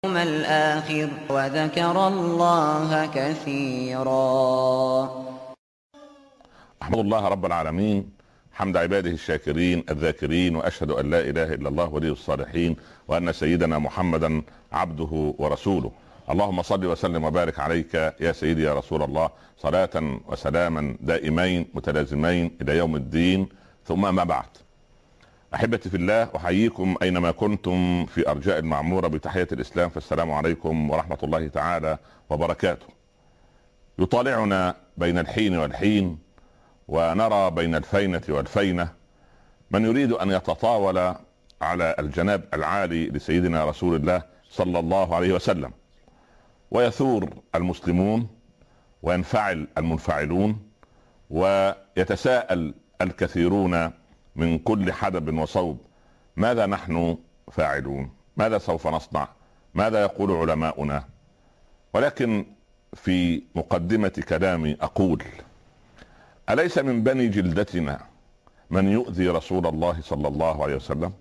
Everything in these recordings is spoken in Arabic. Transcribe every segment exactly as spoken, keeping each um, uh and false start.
اليوم الآخر وذكر الله كثيرا. أحمد الله رب العالمين حمد عباده الشاكرين الذاكرين، وأشهد أن لا إله إلا الله ولي الصالحين، وأن سيدنا محمدا عبده ورسوله. اللهم صل وسلم وبارك عليك يا سيدي يا رسول الله، صلاة وسلاما دائمين متلازمين إلى يوم الدين، ثم ما بعد. أحبتي في الله، أحييكم أينما كنتم في أرجاء المعمورة بتحية الإسلام، فالسلام عليكم ورحمة الله تعالى وبركاته. يطالعنا بين الحين والحين، ونرى بين الفينة والفينة من يريد أن يتطاول على الجناب العالي لسيدنا رسول الله صلى الله عليه وسلم، ويثور المسلمون وينفعل المنفعلون، ويتساءل الكثيرون من كل حدب وصوب: ماذا نحن فاعلون؟ ماذا سوف نصنع؟ ماذا يقول علماؤنا؟ ولكن في مقدمة كلامي أقول: أليس من بني جلدتنا من يؤذي رسول الله صلى الله عليه وسلم؟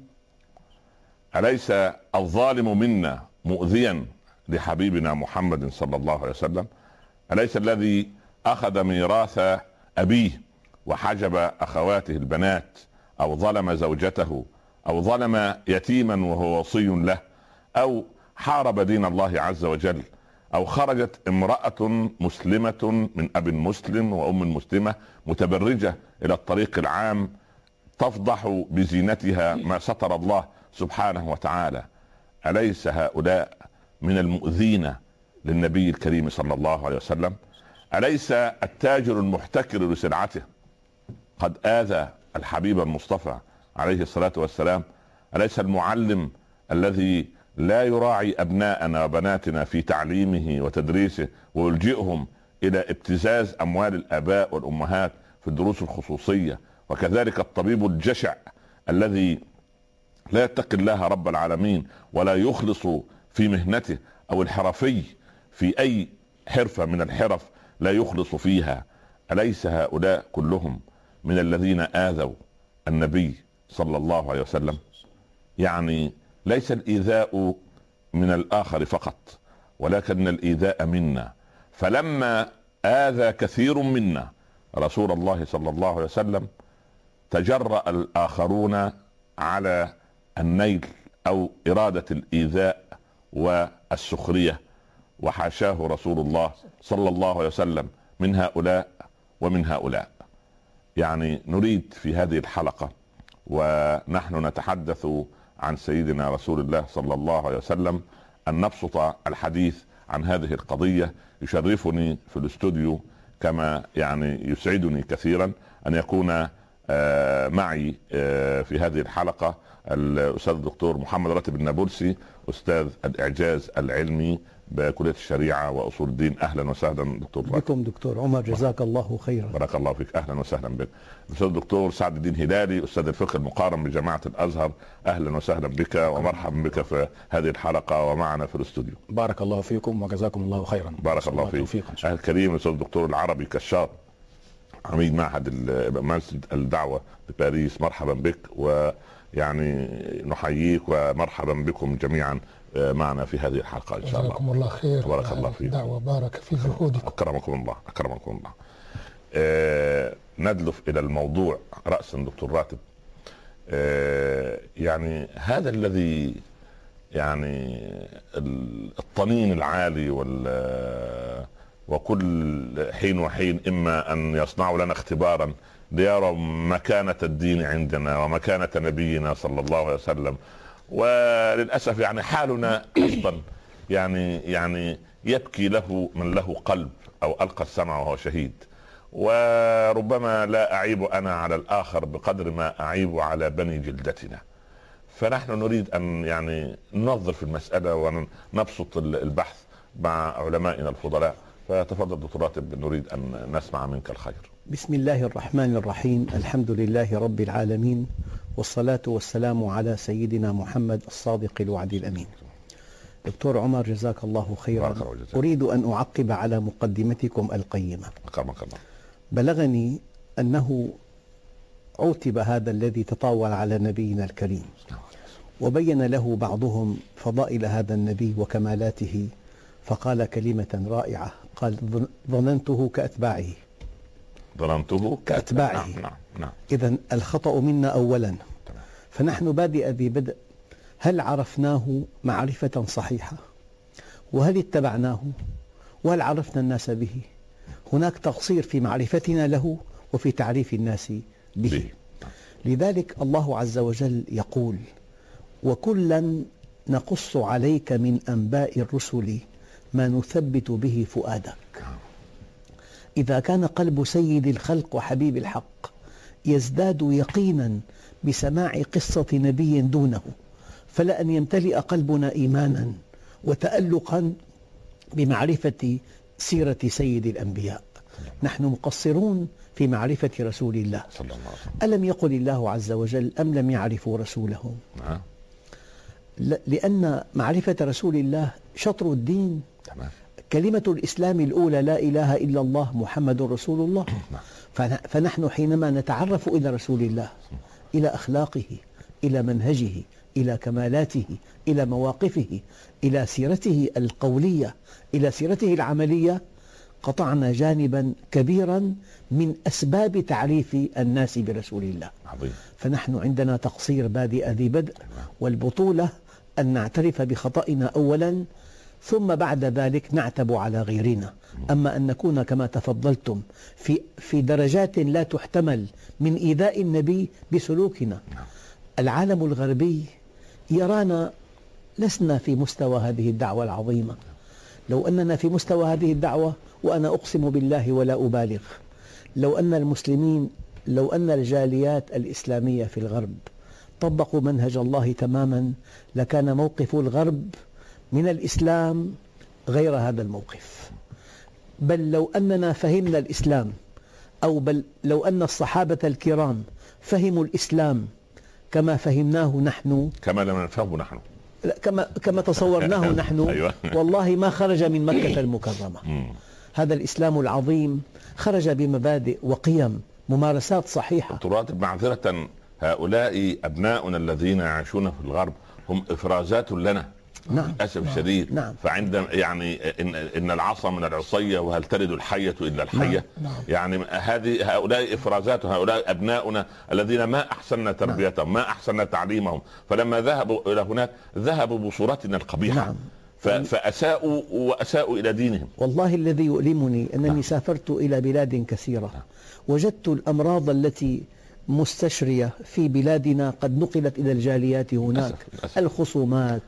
أليس الظالم منا مؤذيا لحبيبنا محمد صلى الله عليه وسلم؟ أليس الذي أخذ ميراث أبيه وحجب أخواته البنات، أو ظلم زوجته، أو ظلم يتيما وهو وصي له، أو حارب دين الله عز وجل، أو خرجت امرأة مسلمة من أب مسلم وأم مسلمة متبرجة إلى الطريق العام تفضح بزينتها ما ستر الله سبحانه وتعالى؟ أليس هؤلاء من المؤذين للنبي الكريم صلى الله عليه وسلم؟ أليس التاجر المحتكر لسلعته قد آذى الحبيب المصطفى عليه الصلاة والسلام؟ أليس المعلم الذي لا يراعي أبناءنا وبناتنا في تعليمه وتدريسه ويلجئهم إلى ابتزاز أموال الآباء والأمهات في الدروس الخصوصية؟ وكذلك الطبيب الجشع الذي لا يتقي الله رب العالمين ولا يخلص في مهنته، أو الحرفي في أي حرفة من الحرف لا يخلص فيها. أليس هؤلاء كلهم من الذين آذوا النبي صلى الله عليه وسلم؟ يعني ليس الإيذاء من الآخر فقط، ولكن الإيذاء منا. فلما آذى كثير منا رسول الله صلى الله عليه وسلم، تجرأ الآخرون على النيل أو إرادة الإيذاء والسخرية، وحاشاه رسول الله صلى الله عليه وسلم من هؤلاء ومن هؤلاء. يعني نريد في هذه الحلقة ونحن نتحدث عن سيدنا رسول الله صلى الله عليه وسلم أن نبسط الحديث عن هذه القضية. يشرفني في الاستوديو كما يعني يسعدني كثيرا أن يكون معي في هذه الحلقة الأستاذ الدكتور محمد راتب النابلسي، أستاذ الإعجاز العلمي بكلية الشريعة وأصول الدين. أهلا وسهلا دكتور بكم دكتور عمر، جزاك الله خيرا. بارك الله فيك، أهلا وسهلا بك. الأستاذ الدكتور سعد الدين هلالي، أستاذ الفقه المقارن بجامعة الأزهر، أهلا وسهلا بك ومرحبا بك في هذه الحلقة ومعنا في الاستوديو. بارك الله فيكم وجزاكم الله خيرا. بارك الله فيك. أهل الكريم الأستاذ الدكتور العربي كشار، عميد معهد مسجد الدعوة بباريس، مرحبا بك، ويعني نحييك ومرحبا بكم جميعا معنا في هذه الحلقة إن شاء الله. جزاكم الله خير. بارك الله فيك. دعوة بارك في جهودكم. أكرمكم الله أكرمكم الله. آه ندلف إلى الموضوع رأسا دكتور راتب. آه يعني هذا الذي يعني الطنين العالي وال وكل حين وحين إما أن يصنعوا لنا اختبارا ليروا مكانة الدين عندنا ومكانة نبينا صلى الله عليه وسلم. وللأسف يعني حالنا أصلا يعني يعني يبكي له من له قلب أو ألقى السمع وهو شهيد. وربما لا أعيب أنا على الآخر بقدر ما أعيب على بني جلدتنا. فنحن نريد أن يعني ننظف المسألة ونبسط البحث مع علمائنا الفضلاء. فتفضل دكتور راتب، نريد أن نسمع منك الخير. بسم الله الرحمن الرحيم، الحمد لله رب العالمين، والصلاة والسلام على سيدنا محمد الصادق الوعد الأمين. دكتور عمر جزاك الله خيرا. أريد أن أعقب على مقدمتكم القيمة. أكرمك الله. بلغني أنه عوتب هذا الذي تطاول على نبينا الكريم، وبين له بعضهم فضائل هذا النبي وكمالاته، فقال كلمة رائعة، قال: ظننته كأتباعه. ظننته كأتباعه. نعم نعم نعم. إذن الخطأ منا أولا، فنحن بادئ ذي بدء. هل عرفناه معرفة صحيحة؟ وهل اتبعناه؟ وهل عرفنا الناس به؟ هناك تقصير في معرفتنا له وفي تعريف الناس به, به. لذلك الله عز وجل يقول: وكلا نقص عليك من أنباء الرسل ما نثبت به فؤادك. إذا كان قلب سيد الخلق وحبيب الحق يزداد يقينا بسماع قصة نبي دونه، فلأن يمتلئ قلبنا إيمانا وتألقا بمعرفة سيرة سيد الأنبياء. نحن مقصرون في معرفة رسول الله صلى الله عليه وسلم. ألم يقل الله عز وجل: أم لم يعرفوا رسولهم؟ نعم. لأن معرفة رسول الله شطر الدين. تمام. كلمة الإسلام الأولى لا إله إلا الله محمد رسول الله. فنحن حينما نتعرف إلى رسول الله، إلى أخلاقه، إلى منهجه، إلى كمالاته، إلى مواقفه، إلى سيرته القولية، إلى سيرته العملية، قطعنا جانبا كبيرا من أسباب تعريف الناس برسول الله. عظيم. فنحن عندنا تقصير بادئ ذي بدء، والبطولة أن نعترف بخطئنا أولا، ثم بعد ذلك نعتب على غيرنا. أما أن نكون كما تفضلتم في, في درجات لا تحتمل من إيذاء النبي بسلوكنا. العالم الغربي يرانا لسنا في مستوى هذه الدعوة العظيمة. لو أننا في مستوى هذه الدعوة، وأنا أقسم بالله ولا أبالغ، لو أن المسلمين لو أن الجاليات الإسلامية في الغرب طبقوا منهج الله تماما، لكان موقف الغرب من الإسلام غير هذا الموقف. بل لو أننا فهمنا الإسلام، أو بل لو أن الصحابة الكرام فهموا الإسلام كما فهمناه نحن، كما لم نفهمه نحن، كما, كما تصورناه نحن، أيوة. والله ما خرج من مكة المكرمة. هذا الإسلام العظيم خرج بمبادئ وقيم، ممارسات صحيحة. تراتب معذرة، هؤلاء أبناؤنا الذين يعيشون في الغرب هم إفرازات لنا. نعم. للأسف الشديد. نعم. فعند يعني إن, إن العصا من العصية، وهل تلد الحية إلا الحية. نعم. يعني هذه هؤلاء إفرازات، هؤلاء أبناؤنا الذين ما أحسننا تربيتهم. نعم. ما أحسننا تعليمهم، فلما ذهبوا إلى هناك ذهبوا بصورتنا القبيحة. نعم. فأساءوا وأساءوا إلى دينهم. والله الذي يؤلمني أنني نعم. سافرت إلى بلاد كثيرة. نعم. وجدت الأمراض التي مستشرية في بلادنا قد نقلت إلى الجاليات هناك. أسف. أسف. الخصومات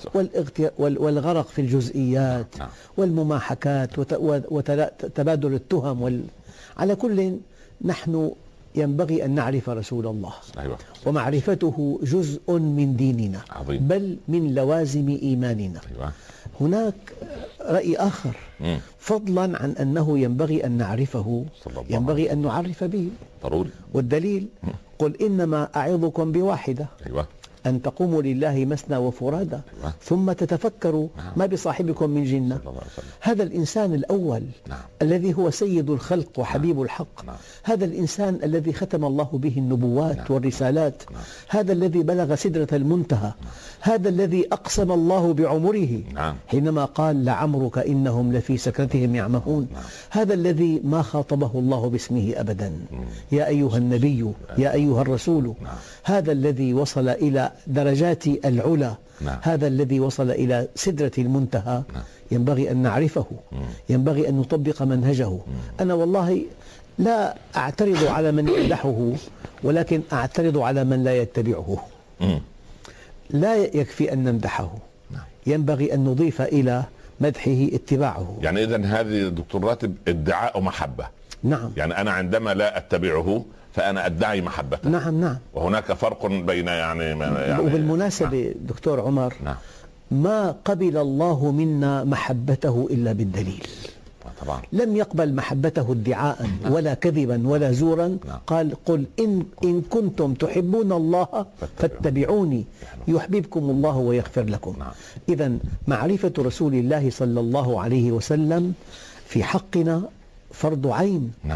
والغرق في الجزئيات. نعم. والمماحكات وتبادل التهم وال... على كل، نحن ينبغي أن نعرف رسول الله. أيوة. ومعرفته جزء من ديننا. عظيم. بل من لوازم إيماننا. أيوة. هناك رأي آخر. مم. فضلا عن أنه ينبغي أن نعرفه، ينبغي أن نعرف به. ضروري. والدليل: مم. قل إنما أعظكم بواحدة. أيوة. أن تقوموا لله مثنى وفرادى. أيوة. ثم تتفكروا. نعم. ما بصاحبكم من جنة. هذا الإنسان الأول. نعم. الذي هو سيد الخلق وحبيب. نعم. الحق. نعم. هذا الإنسان الذي ختم الله به النبوات. نعم. والرسالات. نعم. هذا الذي بلغ سدرة المنتهى. نعم. هذا الذي أقسم الله بعمره. نعم. حينما قال: لعمرك إنهم لفي سكرتهم يعمهون. نعم. هذا الذي ما خاطبه الله باسمه أبدا. مم. يا أيها النبي، يا أيها الرسول. نعم. هذا الذي وصل إلى درجات العلا. نعم. هذا الذي وصل إلى سدرة المنتهى. نعم. ينبغي أن نعرفه. مم. ينبغي أن نطبق منهجه. مم. أنا والله لا أعترض على من يمدحه، ولكن أعترض على من لا يتبعه. مم. لا يكفي أن نمدحه. نعم. ينبغي أن نضيف إلى مدحه اتباعه. يعني إذن هذه دكتور راتب ادعاء محبة. نعم. يعني أنا عندما لا أتبعه فأنا أدعي محبته. نعم نعم. وهناك فرق بين يعني, يعني وبالمناسبة نعم. دكتور عمر، نعم. ما قبل الله منا محبته إلا بالدليل. طبعا. لم يقبل محبته ادعاء. نعم. ولا كذبا ولا زورا. نعم. قال: قل إن, إن كنتم تحبون الله فاتبعوني يحببكم الله ويغفر لكم. نعم. إذن معرفة رسول الله صلى الله عليه وسلم في حقنا فرض عين. نعم.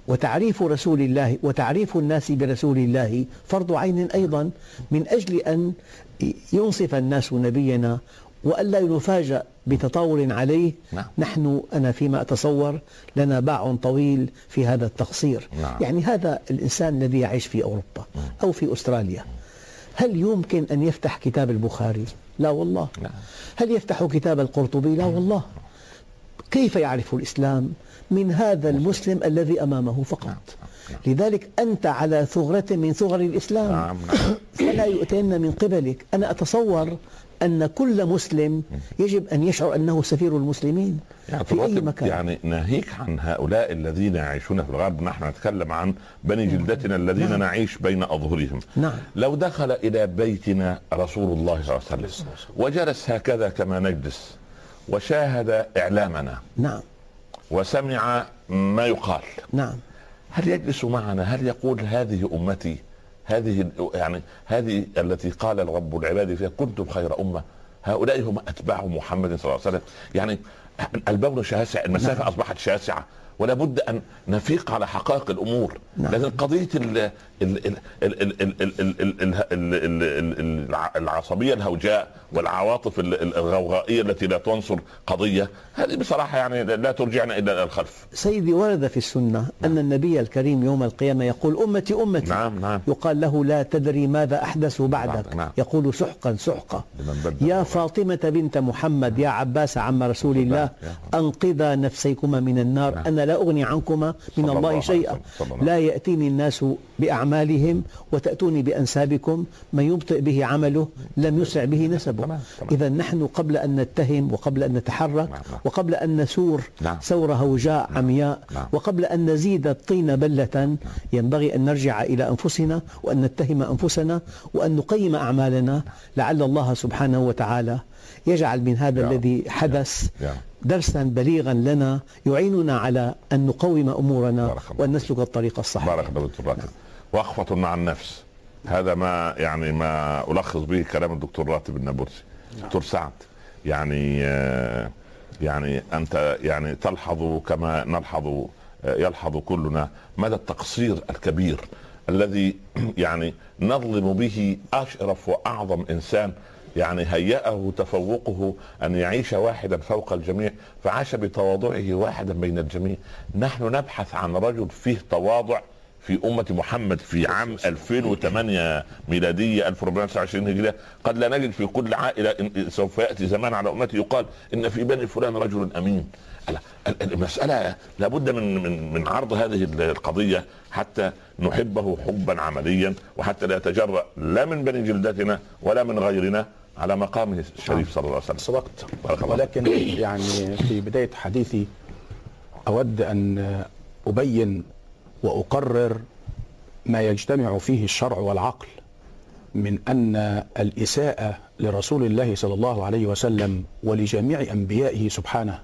وتعريف رسول الله وتعريف الناس برسول الله فرض عين أيضا، من أجل أن ينصف الناس نبينا وألا نفاجأ بتطاول عليه. نعم. نحن أنا فيما أتصور لنا باع طويل في هذا التقصير. نعم. يعني هذا الإنسان الذي يعيش في أوروبا أو في أستراليا، هل يمكن أن يفتح كتاب البخاري؟ لا والله. نعم. هل يفتح كتاب القرطبي؟ لا والله. كيف يعرف الإسلام؟ من هذا المسلم الذي أمامه فقط. لذلك أنت على ثغرة من ثغر الإسلام. نعم. فلا يؤتين من قبلك. أنا أتصور أن كل مسلم يجب أن يشعر أنه سفير المسلمين يعني في أي مكان. يعني ناهيك عن هؤلاء الذين يعيشون في الغرب، نحن نتكلم عن بني جلدتنا الذين نعم. نعيش بين أظهرهم. نعم. لو دخل إلى بيتنا رسول الله صلى الله عليه وسلم وجلس هكذا كما نجلس وشاهد إعلامنا، نعم، وسمع ما يقال، نعم، هل يجلس معنا؟ هل يقول هذه أمتي، هذه يعني هذه التي قال الرب العباد فيها كنتم خير أمة، هؤلاء هم أتباع محمد صلى الله عليه وسلم؟ يعني البون شاسع، المسافة نعم. أصبحت شاسعة، ولا بد أن نفيق على حقائق الأمور. نعم. لكن قضية العصبية الهوجاء والعواطف الغوغائية التي لا تنصر قضية، هذه بصراحة يعني لا ترجعنا إلى الخلف. سيدي، ورد في السنة نعم. أن النبي الكريم يوم القيامة يقول أمتي أمتي. نعم نعم. يقال له لا تدري ماذا أحدثوا بعدك. نعم. يقول سحقا سحقا. يا فاطمة بنت محمد، يا عباس عم رسول الله، أنقذا نفسيكما من النار. نعم. أنا لا أغني عنكما من الله, الله شيئا. لا يأتيني الناس بأعمالهم وتأتوني بأنسابكم، من يبطئ به عمله لم يسع به نسبه. إذا نحن قبل أن نتهم وقبل أن نتحرك وقبل أن نسور ثورة هوجاء عمياء وقبل أن نزيد الطين بلة، ينبغي أن نرجع إلى أنفسنا وأن نتهم أنفسنا وأن نقيم أعمالنا، لعل الله سبحانه وتعالى يجعل من هذا يا الذي حدث يا درسا بليغا لنا يعيننا على أن نقوم أمورنا وأن نسلك الطريق الصحيح. بارك الله دكتور راتب. وقفة مع النفس، هذا ما يعني ما ألخص به كلام الدكتور راتب النابلسي. دكتور سعد، يعني يعني أنت يعني تلحظ كما نلحظ يلحظ كلنا مدى التقصير الكبير الذي يعني نظلم به أشرف وأعظم إنسان، يعني هيأه تفوقه أن يعيش واحدا فوق الجميع، فعاش بتواضعه واحدا بين الجميع. نحن نبحث عن رجل فيه تواضع في أمة محمد في عام ألفين وثمانية ميلادية ألف وأربعمائة وتسعة وعشرين هجرية. قد لا نجد في كل عائلة، سوف يأتي زمان على أمتي يقال إن في بني فلان رجل أمين. المسألة لابد من من من عرض هذه القضية حتى نحبه حبا عمليا، وحتى لا يتجرأ لا من بني جلدتنا ولا من غيرنا على مقامه الشريف صلى الله عليه وسلم. سبقت، ولكن يعني في بداية حديثي أود أن أبين وأقرر ما يجتمع فيه الشرع والعقل من أن الإساءة لرسول الله صلى الله عليه وسلم ولجميع أنبيائه سبحانه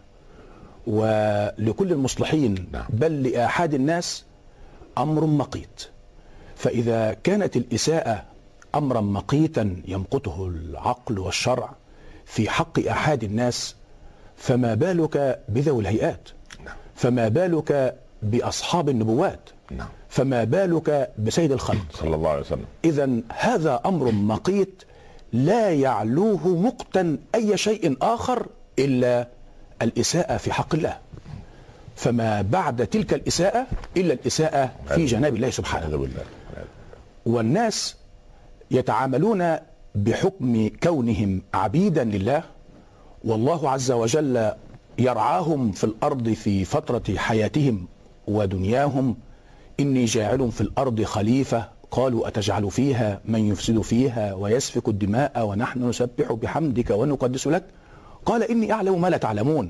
ولكل المصلحين بل لآحاد الناس أمر مقيت. فإذا كانت الإساءة أمرا مقيتا يمقته العقل والشرع في حق آحاد الناس، فما بالك بذوي الهيئات؟ فما بالك بأصحاب النبوات؟ فما بالك بسيد الخلق صلى الله عليه وسلم؟ إذن هذا أمر مقيت لا يعلوه مقتا أي شيء آخر إلا الإساءة في حق الله. فما بعد تلك الإساءة إلا الإساءة في جناب الله سبحانه. والناس يتعاملون بحكم كونهم عبيدا لله، والله عز وجل يرعاهم في الأرض في فترة حياتهم ودنياهم. إني جاعل في الأرض خليفة، قالوا أتجعل فيها من يفسد فيها ويسفك الدماء ونحن نسبح بحمدك ونقدس لك، قال إني أعلم ما لا تعلمون.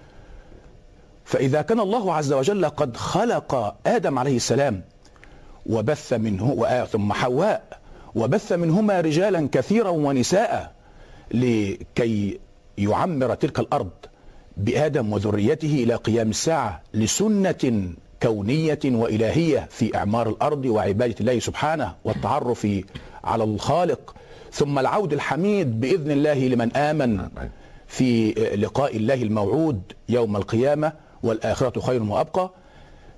فإذا كان الله عز وجل قد خلق آدم عليه السلام وبث منه ثم حواء وبث منهما رجالا كثيرا ونساء لكي يعمر تلك الأرض بآدم وذريته إلى قيام الساعة لسنة كونية وإلهية في إعمار الأرض وعبادة الله سبحانه والتعرف على الخالق، ثم العود الحميد بإذن الله لمن آمن في لقاء الله الموعود يوم القيامة والآخرة خير وأبقى.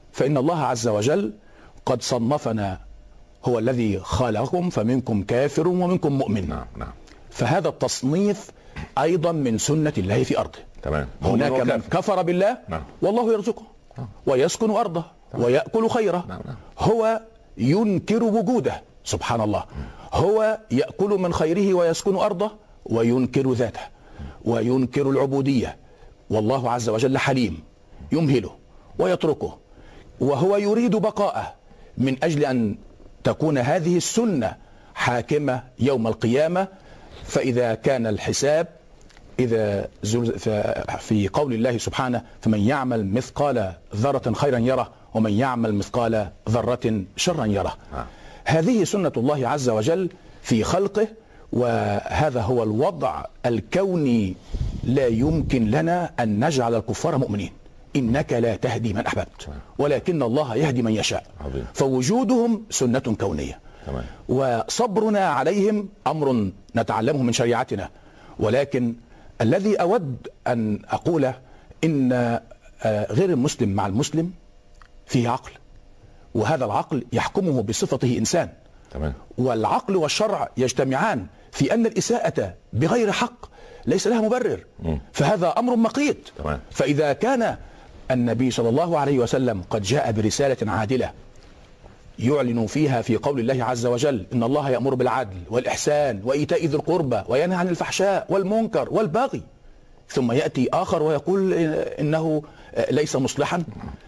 فإن الله عز وجل قد صنفنا، هو الذي خلقكم فمنكم كافر ومنكم مؤمن. نعم نعم. فهذا التصنيف أيضا من سنة الله في أرضه. تمام. هناك من كفر بالله نعم. والله يرزقه ويسكن أرضه ويأكل خيره. نعم نعم. هو ينكر وجوده سبحان الله. هو يأكل من خيره ويسكن أرضه وينكر ذاته وينكر العبودية، والله عز وجل حليم يمهله ويتركه، وهو يريد بقاءه من أجل أن تكون هذه السنة حاكمة يوم القيامة. فإذا كان الحساب إذا في قول الله سبحانه فمن يعمل مثقال ذرة خيرا يره ومن يعمل مثقال ذرة شرا يره. هذه سنة الله عز وجل في خلقه، وهذا هو الوضع الكوني. لا يمكن لنا أن نجعل الكفار مؤمنين. إنك لا تهدي من أحببت ولكن الله يهدي من يشاء. فوجودهم سنة كونية، وصبرنا عليهم أمر نتعلمه من شريعتنا. ولكن الذي أود أن أقوله إن غير المسلم مع المسلم فيه عقل، وهذا العقل يحكمه بصفته إنسان. تمام. والعقل والشرع يجتمعان في أن الإساءة بغير حق ليس لها مبرر. م. فهذا أمر مقيت. تمام. فإذا كان النبي صلى الله عليه وسلم قد جاء برسالة عادلة يعلن فيها في قول الله عز وجل إن الله يأمر بالعدل والإحسان وإيتاء ذي القربى وينهى عن الفحشاء والمنكر والبغي، ثم يأتي آخر ويقول إنه ليس مصلحا،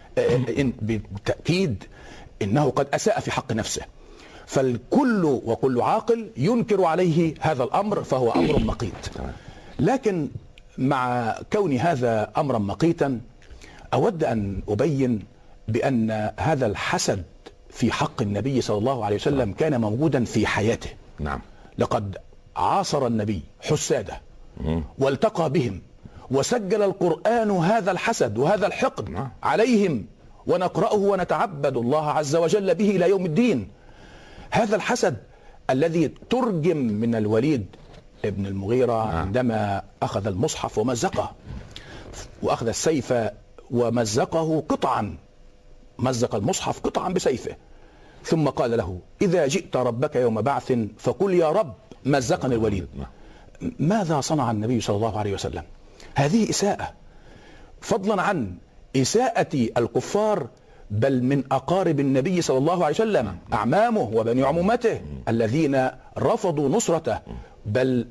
بالتأكيد إنه قد أساء في حق نفسه. فالكل وكل عاقل ينكر عليه هذا الأمر، فهو أمر مقيت. لكن مع كون هذا أمرا مقيتا أود أن أبين بأن هذا الحسد في حق النبي صلى الله عليه وسلم كان موجودا في حياته. نعم. لقد عاصر النبي حساده والتقى بهم، وسجل القرآن هذا الحسد وهذا الحقد عليهم، ونقرأه ونتعبد الله عز وجل به إلى يوم الدين. هذا الحسد الذي ترجم من الوليد ابن المغيرة عندما أخذ المصحف ومزقه، وأخذ السيف ومزقه قطعا، مزق المصحف قطعا بسيفه، ثم قال له إذا جئت ربك يوم بعث فقل يا رب مزقني الوليد. ماذا صنع النبي صلى الله عليه وسلم؟ هذه إساءة، فضلا عن إساءة الكفار بل من أقارب النبي صلى الله عليه وسلم، أعمامه وبني عمومته الذين رفضوا نصرته، بل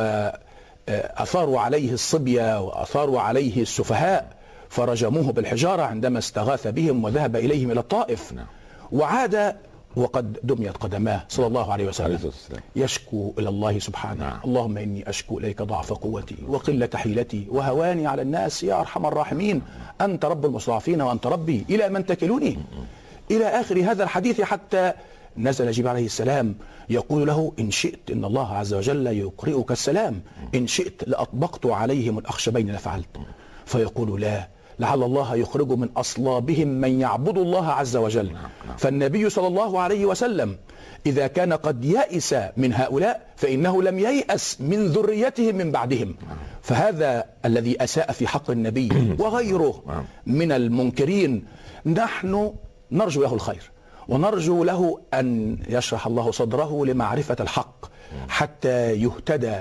وأثاروا عليه الصبية وأثاروا عليه السفهاء، فرجموه بالحجارة عندما استغاث بهم وذهب إليهم إلى الطائف. وعاد وقد دميت قدماه صلى الله عليه وسلم يشكو إلى الله سبحانه. نعم. اللهم إني أشكو إليك ضعف قوتي وقلة حيلتي وهواني على الناس يا أرحم الراحمين، أنت رب المستضعفين وأنت ربي إلى من تكلني، إلى آخر هذا الحديث، حتى نزل جبريل عليه السلام يقول له إن شئت إن الله عز وجل يقرئك السلام، إن شئت لأطبقت عليهم الأخشبين لفعلت. فيقول لا، لعل الله يخرج من أصلابهم من يعبد الله عز وجل. فالنبي صلى الله عليه وسلم إذا كان قد يأس من هؤلاء فإنه لم ييأس من ذريتهم من بعدهم. فهذا الذي أساء في حق النبي وغيره من المنكرين نحن نرجو له الخير، ونرجو له أن يشرح الله صدره لمعرفة الحق حتى يهتدى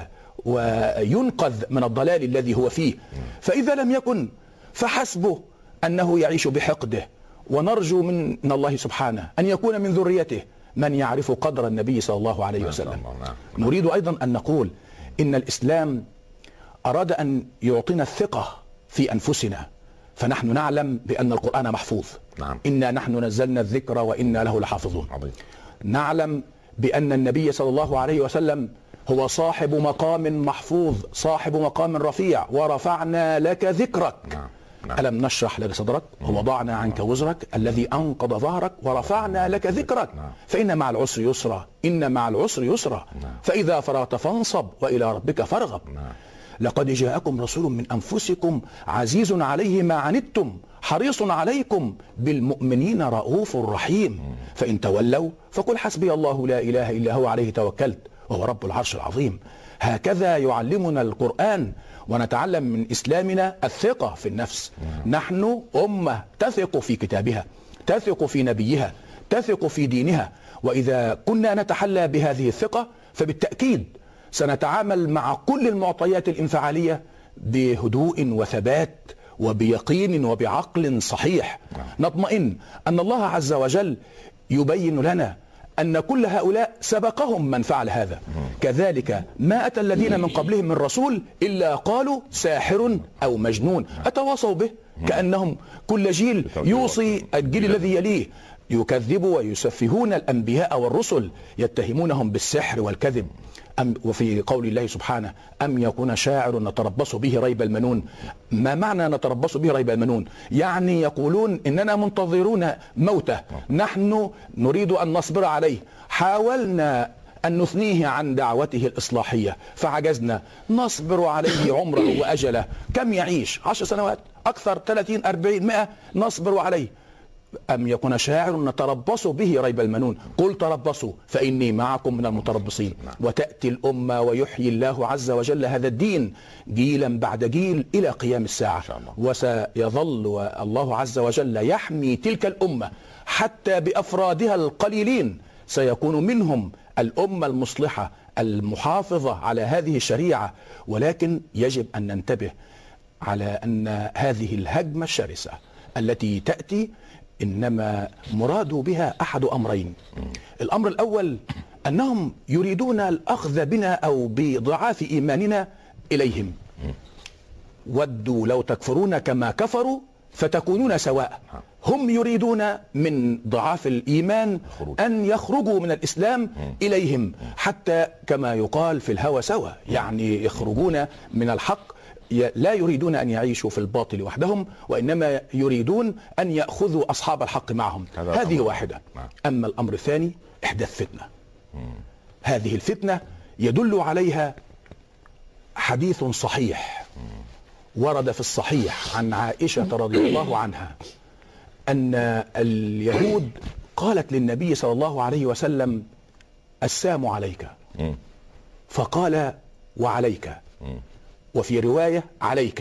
وينقذ من الضلال الذي هو فيه. فإذا لم يكن فحسبه أنه يعيش بحقده، ونرجو من الله سبحانه أن يكون من ذريته من يعرف قدر النبي صلى الله عليه وسلم. نريد أيضا أن نقول إن الإسلام أراد أن يعطينا الثقة في أنفسنا، فنحن نعلم بأن القرآن محفوظ. نعم. إنا نحن نزلنا الذكر وإنا له لحافظون. عظيم. نعلم بأن النبي صلى الله عليه وسلم هو صاحب مقام محفوظ، صاحب مقام رفيع، ورفعنا لك ذكرك. نعم. نعم. ألم نشرح لك صدرك ووضعنا عنك وزرك الذي أنقض ظهرك ورفعنا لك ذكرك. نعم. فإن مع العسر يسرا، إن مع العسر يسرا. نعم. فإذا فرغت فانصب وإلى ربك فارغب. نعم. لقد جاءكم رسول من أنفسكم عزيز عليه ما عنتم حريص عليكم بالمؤمنين رؤوف رحيم. فإن تولوا فقل حسبي الله لا إله إلا هو عليه توكلت وهو رب العرش العظيم. هكذا يعلمنا القرآن، ونتعلم من إسلامنا الثقة في النفس. نحن أمة تثق في كتابها، تثق في نبيها، تثق في دينها. وإذا كنا نتحلى بهذه الثقة فبالتأكيد سنتعامل مع كل المعطيات الانفعالية بهدوء وثبات وبيقين وبعقل صحيح. نطمئن أن الله عز وجل يبين لنا أن كل هؤلاء سبقهم من فعل هذا. كذلك ما أتى الذين من قبلهم من رسول إلا قالوا ساحر أو مجنون، أتواصوا به، كأنهم كل جيل يوصي الجيل الذي يليه. يكذبوا ويسفهون الأنبياء والرسل، يتهمونهم بالسحر والكذب. أم وفي قول الله سبحانه أم يكون شاعر نتربص به ريب المنون. ما معنى نتربص به ريب المنون؟ يعني يقولون إننا منتظرون موته، نحن نريد أن نصبر عليه، حاولنا أن نثنيه عن دعوته الإصلاحية فعجزنا، نصبر عليه عمره وأجله. كم يعيش؟ عشر سنوات، أكثر، ثلاثين، أربعين، مئة، نصبر عليه. أم يكون شاعر نتربص به ريب المنون. قل تربصوا فإني معكم من المتربصين. وتأتي الأمة ويحيي الله عز وجل هذا الدين جيلا بعد جيل إلى قيام الساعة، وسيظل الله عز وجل يحمي تلك الأمة حتى بأفرادها القليلين سيكون منهم الأمة المصلحة المحافظة على هذه الشريعة. ولكن يجب أن ننتبه على أن هذه الهجمة الشرسة التي تأتي إنما مراد بها أحد أمرين. الأمر الأول أنهم يريدون الأخذ بنا أو بضعاف إيماننا إليهم. ودوا لو تكفرون كما كفروا فتكونون سواء. هم يريدون من ضعاف الإيمان أن يخرجوا من الإسلام إليهم، حتى كما يقال في الهوى سوا، يعني يخرجون من الحق، لا يريدون أن يعيشوا في الباطل وحدهم، وإنما يريدون أن يأخذوا أصحاب الحق معهم. هذه واحدة. أما الأمر الثاني إحداث فتنة. هذه الفتنة يدل عليها حديث صحيح ورد في الصحيح عن عائشة رضي الله عنها أن اليهود قالت للنبي صلى الله عليه وسلم السلام عليك، فقال وعليك، وفي رواية عليك.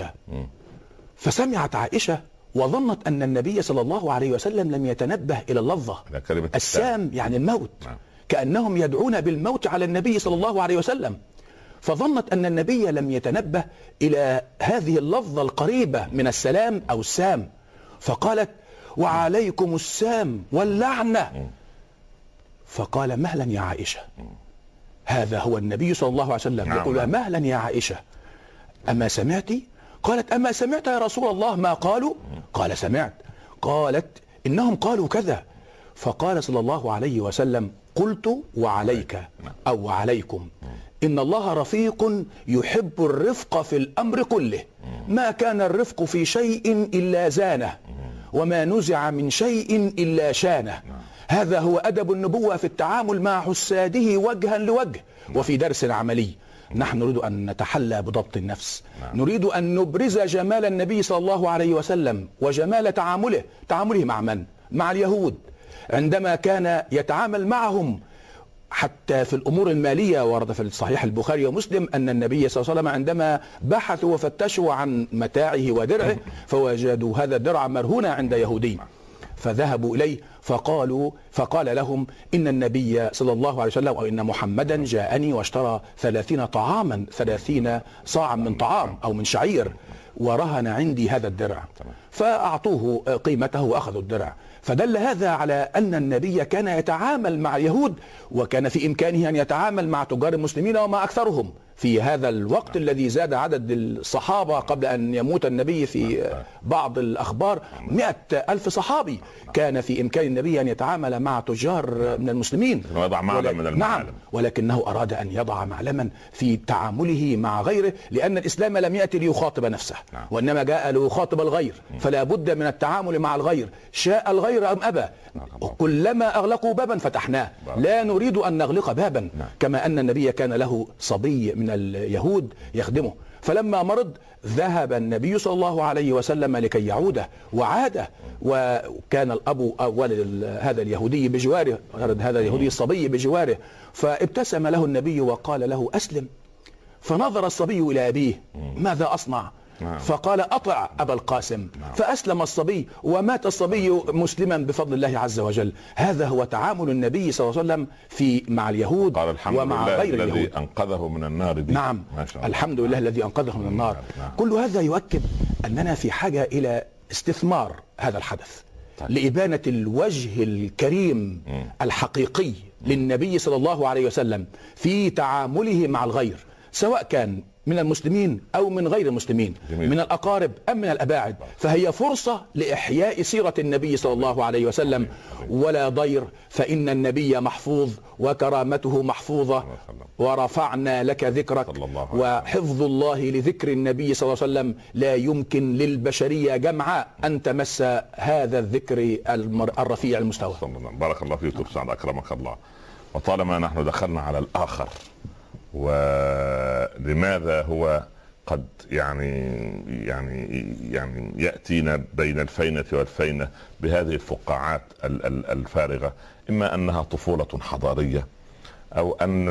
فسمعت عائشة وظنت أن النبي صلى الله عليه وسلم لم يتنبه إلى اللفظة السام، يعني الموت، كأنهم يدعون بالموت على النبي صلى الله عليه وسلم. فظنت أن النبي لم يتنبه إلى هذه اللفظة القريبة من السلام أو السام، فقالت وعليكم السام واللعنة. فقال مهلا يا عائشة. هذا هو النبي صلى الله عليه وسلم يقول مهلا يا عائشة، أما سمعتي؟ قالت أما سمعت يا رسول الله ما قالوا؟ قال سمعت. قالت إنهم قالوا كذا. فقال صلى الله عليه وسلم قلت وعليك أو وعليكم، إن الله رفيق يحب الرفق في الأمر كله، ما كان الرفق في شيء إلا زانه، وما نزع من شيء إلا شانه. هذا هو أدب النبوة في التعامل مع حساده وجها لوجه. وفي درس عملي نحن نريد أن نتحلى بضبط النفس، نريد أن نبرز جمال النبي صلى الله عليه وسلم وجمال تعامله. تعامله مع من؟ مع اليهود، عندما كان يتعامل معهم حتى في الأمور المالية. ورد في صحيح البخاري ومسلم أن النبي صلى الله عليه وسلم عندما بحثوا وفتشوا عن متاعه ودرعه فوجدوا هذا الدرع مرهونا عند يهودي، فذهبوا إليه فقالوا فقال لهم إن النبي صلى الله عليه وسلم أو إن محمدا جاءني واشترى ثلاثين طعاما، ثلاثين صاعا من طعام أو من شعير، ورهن عندي هذا الدرع. فأعطوه قيمته وأخذوا الدرع. فدل هذا على أن النبي كان يتعامل مع اليهود، وكان في إمكانه أن يتعامل مع تجار المسلمين وما أكثرهم في هذا الوقت الذي زاد عدد الصحابة قبل أن يموت النبي في بعض الأخبار مئة ألف صحابي. كان في إمكان النبي أن يتعامل مع تجار من المسلمين ويضع معلم من المعالم. نعم، ولكنه أراد أن يضع معلما في تعامله مع غيره، لأن الإسلام لم يأتي ليخاطب نفسه وإنما جاء ليخاطب الغير، فلا بد من التعامل مع الغير شاء الغير أم أبى. كلما أغلقوا بابا فتحناه، لا نريد أن نغلق بابا. كما أن النبي كان له صبي من اليهود يخدمه، فلما مرض ذهب النبي صلى الله عليه وسلم لكي يعوده، وعاده، وكان الأب أول هذا اليهودي بجواره، هذا اليهودي الصبي بجواره، فابتسم له النبي وقال له أسلم. فنظر الصبي إلى أبيه ماذا أصنع؟ نعم. فقال أطع أبا القاسم. نعم. فأسلم الصبي ومات الصبي مسلما بفضل الله عز وجل. هذا هو تعامل النبي صلى الله عليه وسلم في مع اليهود قال الحمد ومع لله غير الذي اليهود. أنقذه من النار دي. نعم. ما شاء الله. الحمد لله الذي أنقذه من النار. نعم. كل هذا يؤكد أننا في حاجة إلى استثمار هذا الحدث. طيب. لإبانة الوجه الكريم م. الحقيقي للنبي صلى الله عليه وسلم في تعامله مع الغير، سواء كان من المسلمين أو من غير المسلمين، جميل. من الأقارب أم من الأباعد. فهي فرصة لإحياء سيرة النبي صلى الله عليه وسلم، ولا ضير فإن النبي محفوظ وكرامته محفوظة، ورفعنا لك ذكرك. وحفظ الله لذكر النبي صلى الله عليه وسلم لا يمكن للبشرية جمعاء أن تمس هذا الذكر الرفيع المستوى. بارك الله فيك دكتور سعد، أكرمك الله. وطالما نحن دخلنا على الآخر، ولماذا هو قد يعني يعني يعني يأتينا بين الفينة والفينة بهذه الفقاعات الفارغة، إما أنها طفولة حضارية، أو أن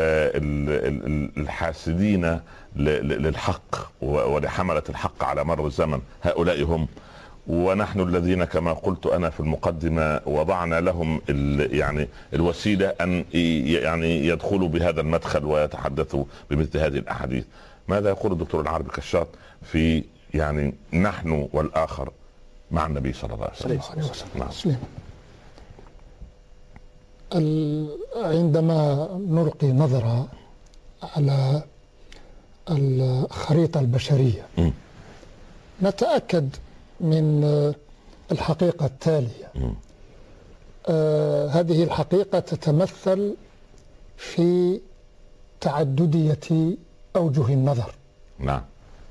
الحاسدين للحق ولحملة الحق على مر الزمن هؤلاء هم، ونحن الذين كما قلت أنا في المقدمة وضعنا لهم يعني الوسيلة أن يعني يدخلوا بهذا المدخل ويتحدثوا بمثل هذه الأحاديث. ماذا يقول الدكتور العربي كشاط في يعني نحن والآخر مع النبي صلى الله عليه وسلم؟ عندما نلقي نظرة على الخريطة البشرية م. نتأكد من الحقيقة التالية. آه هذه الحقيقة تتمثل في تعددية أوجه النظر. نعم.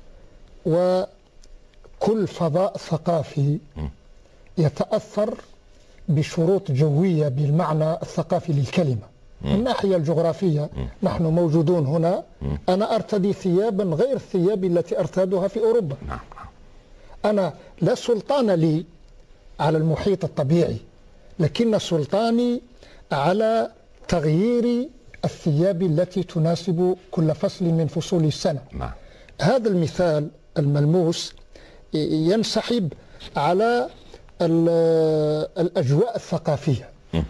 وكل فضاء ثقافي م. يتأثر بشروط جوية بالمعنى الثقافي للكلمة. من الناحية الجغرافية م. نحن موجودون هنا. م. أنا أرتدي ثيابا غير الثياب التي أرتادها في أوروبا. نعم. أنا لا سلطان لي على المحيط الطبيعي، لكن سلطاني على تغيير الثياب التي تناسب كل فصل من فصول السنة. نعم. هذا المثال الملموس ينسحب على الأجواء الثقافية. م.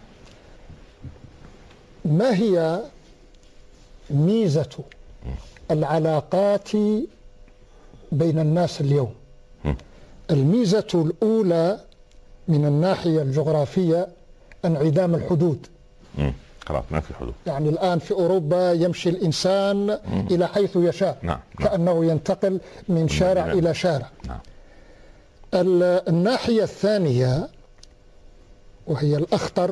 ما هي ميزة العلاقات بين الناس اليوم؟ الميزة الأولى من الناحية الجغرافية انعدام الحدود. خلاص ما في حدود. يعني الآن في أوروبا يمشي الإنسان مم. إلى حيث يشاء. نعم. كأنه ينتقل من شارع نعم. إلى شارع. نعم. الناحية الثانية وهي الأخطر،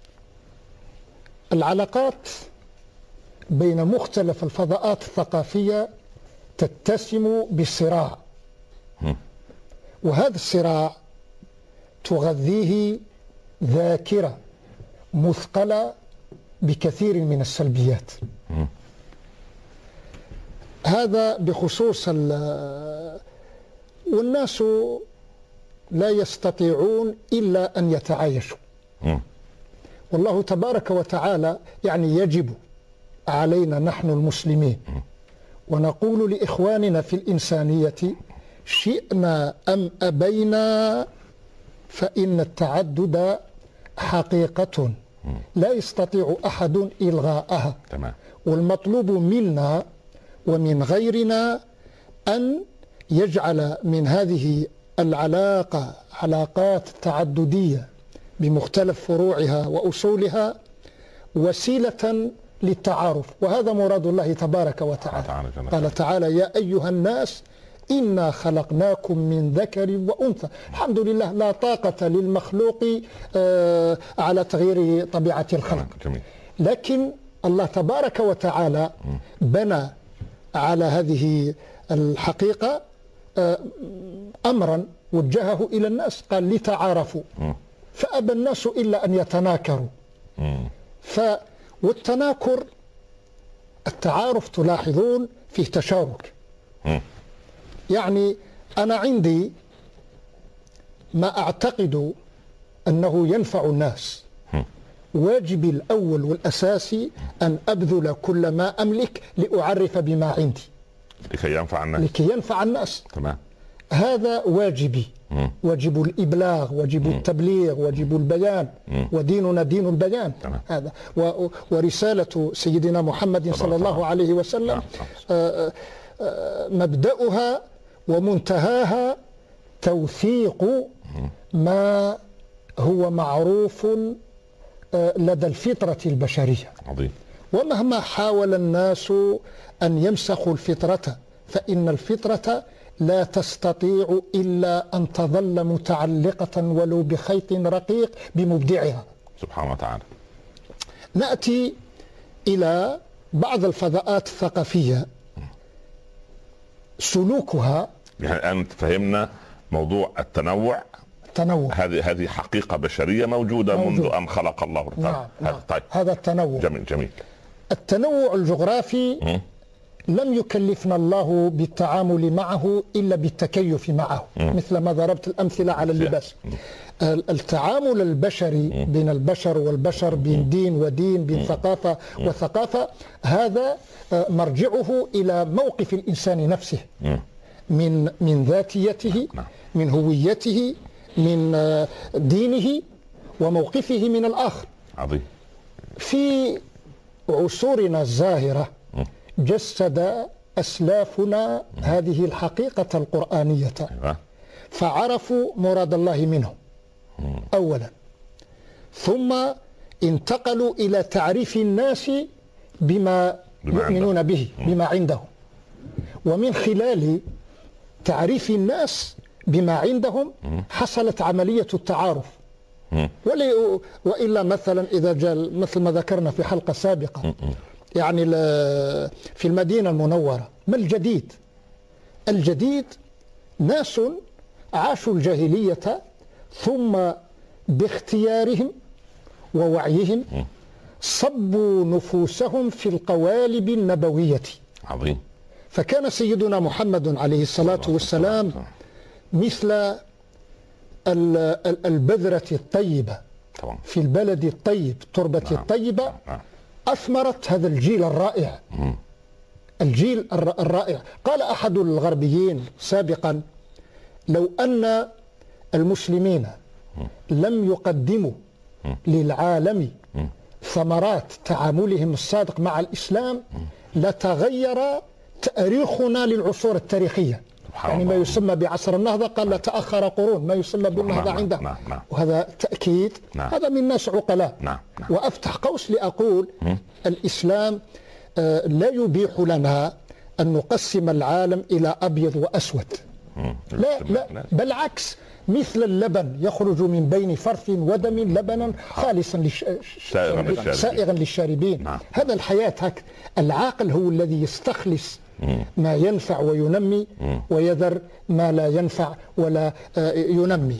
العلاقات بين مختلف الفضاءات الثقافية تتسم بالصراع، وهذا الصراع تغذيه ذاكرة مثقلة بكثير من السلبيات. هذا بخصوص والناس لا يستطيعون إلا أن يتعايشوا. والله تبارك وتعالى يعني يجب علينا نحن المسلمين ونقول لإخواننا في الإنسانية شئنا أم أبينا فإن التعدد حقيقة لا يستطيع أحد إلغاءها. تمام. والمطلوب منا ومن غيرنا أن يجعل من هذه العلاقة علاقات تعددية بمختلف فروعها وأصولها وسيلة للتعارف، وهذا مراد الله تبارك وتعالى. قال تعالى: يا أيها الناس إنا خلقناكم من ذكر وأنثى. الحمد لله لا طاقة للمخلوق على تغيير طبيعة الخلق، لكن الله تبارك وتعالى بنى على هذه الحقيقة أمرا وجهه إلى الناس، قال لتعارفوا، فأبى الناس إلا أن يتناكروا. ف والتناكر التعارف تلاحظون فيه تشارك. يعني أنا عندي ما أعتقد أنه ينفع الناس، واجبي الأول والأساسي أن أبذل كل ما أملك لأعرف بما عندي. لكي ينفع الناس. لكي ينفع الناس. تمام. هذا واجبي. مم. واجب الإبلاغ، واجب مم. التبليغ، واجب البيان. مم. وديننا دين البيان. تمام. هذا ورسالة سيدنا محمد صلى الله عليه وسلم آآ آآ مبدأها ومنتهاها توثيق ما هو معروف لدى الفطرة البشرية. عظيم. ومهما حاول الناس أن يمسخوا الفطرة فإن الفطرة لا تستطيع إلا أن تظل متعلقة ولو بخيط رقيق بمبدعها سبحانه وتعالى. نأتي إلى بعض الفضاءات الثقافية سلوكها. يعني الآن فهمنا موضوع التنوع. التنوع هذه هذه حقيقة بشرية موجودة, موجود. منذ أن خلق الله تعالى. نعم. هذا نعم. طيب. هذا التنوع. جميل جميل. التنوع الجغرافي م? لم يكلفنا الله بالتعامل معه إلا بالتكيف معه. م? مثل ما ضربت الأمثلة على اللباس. م? التعامل البشري بين البشر والبشر، بين دين ودين، بين ثقافة وثقافة، هذا مرجعه إلى موقف الإنسان نفسه من من ذاتيته، من هويته، من دينه، وموقفه من الآخر. عظيم. في عصورنا الزاهرة جسد أسلافنا هذه الحقيقة القرآنية فعرفوا مراد الله منهم أولا، ثم انتقلوا إلى تعريف الناس بما يؤمنون به، بما عندهم، ومن خلال تعريف الناس بما عندهم حصلت عملية التعارف. وإلا مثلا إذا جاء مثل ما ذكرنا في حلقة سابقة يعني في المدينة المنورة، ما الجديد؟ الجديد ناس عاشوا الجاهلية ثم باختيارهم ووعيهم صبوا نفوسهم في القوالب النبوية. عظيم. فكان سيدنا محمد عليه الصلاة والسلام مثل البذرة الطيبة في البلد الطيب، التربة الطيبة، أثمرت هذا الجيل الرائع. الجيل الرائع. قال أحد الغربيين سابقا: لو أن المسلمين لم يقدموا للعالم ثمرات تعاملهم الصادق مع الإسلام لتغير تاريخنا للعصور التاريخية. يعني ما يسمى بعصر النهضة قال لا تأخر قرون، ما يسمى بالنهضة عنده. نعم. نعم. وهذا تأكيد. نعم. هذا من ناس عقلاء. نعم. نعم. وأفتح قوس لأقول الإسلام لا يبيح لنا أن نقسم العالم إلى أبيض وأسود. لا لا بالعكس، مثل اللبن يخرج من بين فرث ودم لبنا خالصا للش... سائغا للشاربين. نعم. هذا الحياة هك. العاقل هو الذي يستخلص ما ينفع وينمي ويذر ما لا ينفع ولا ينمي.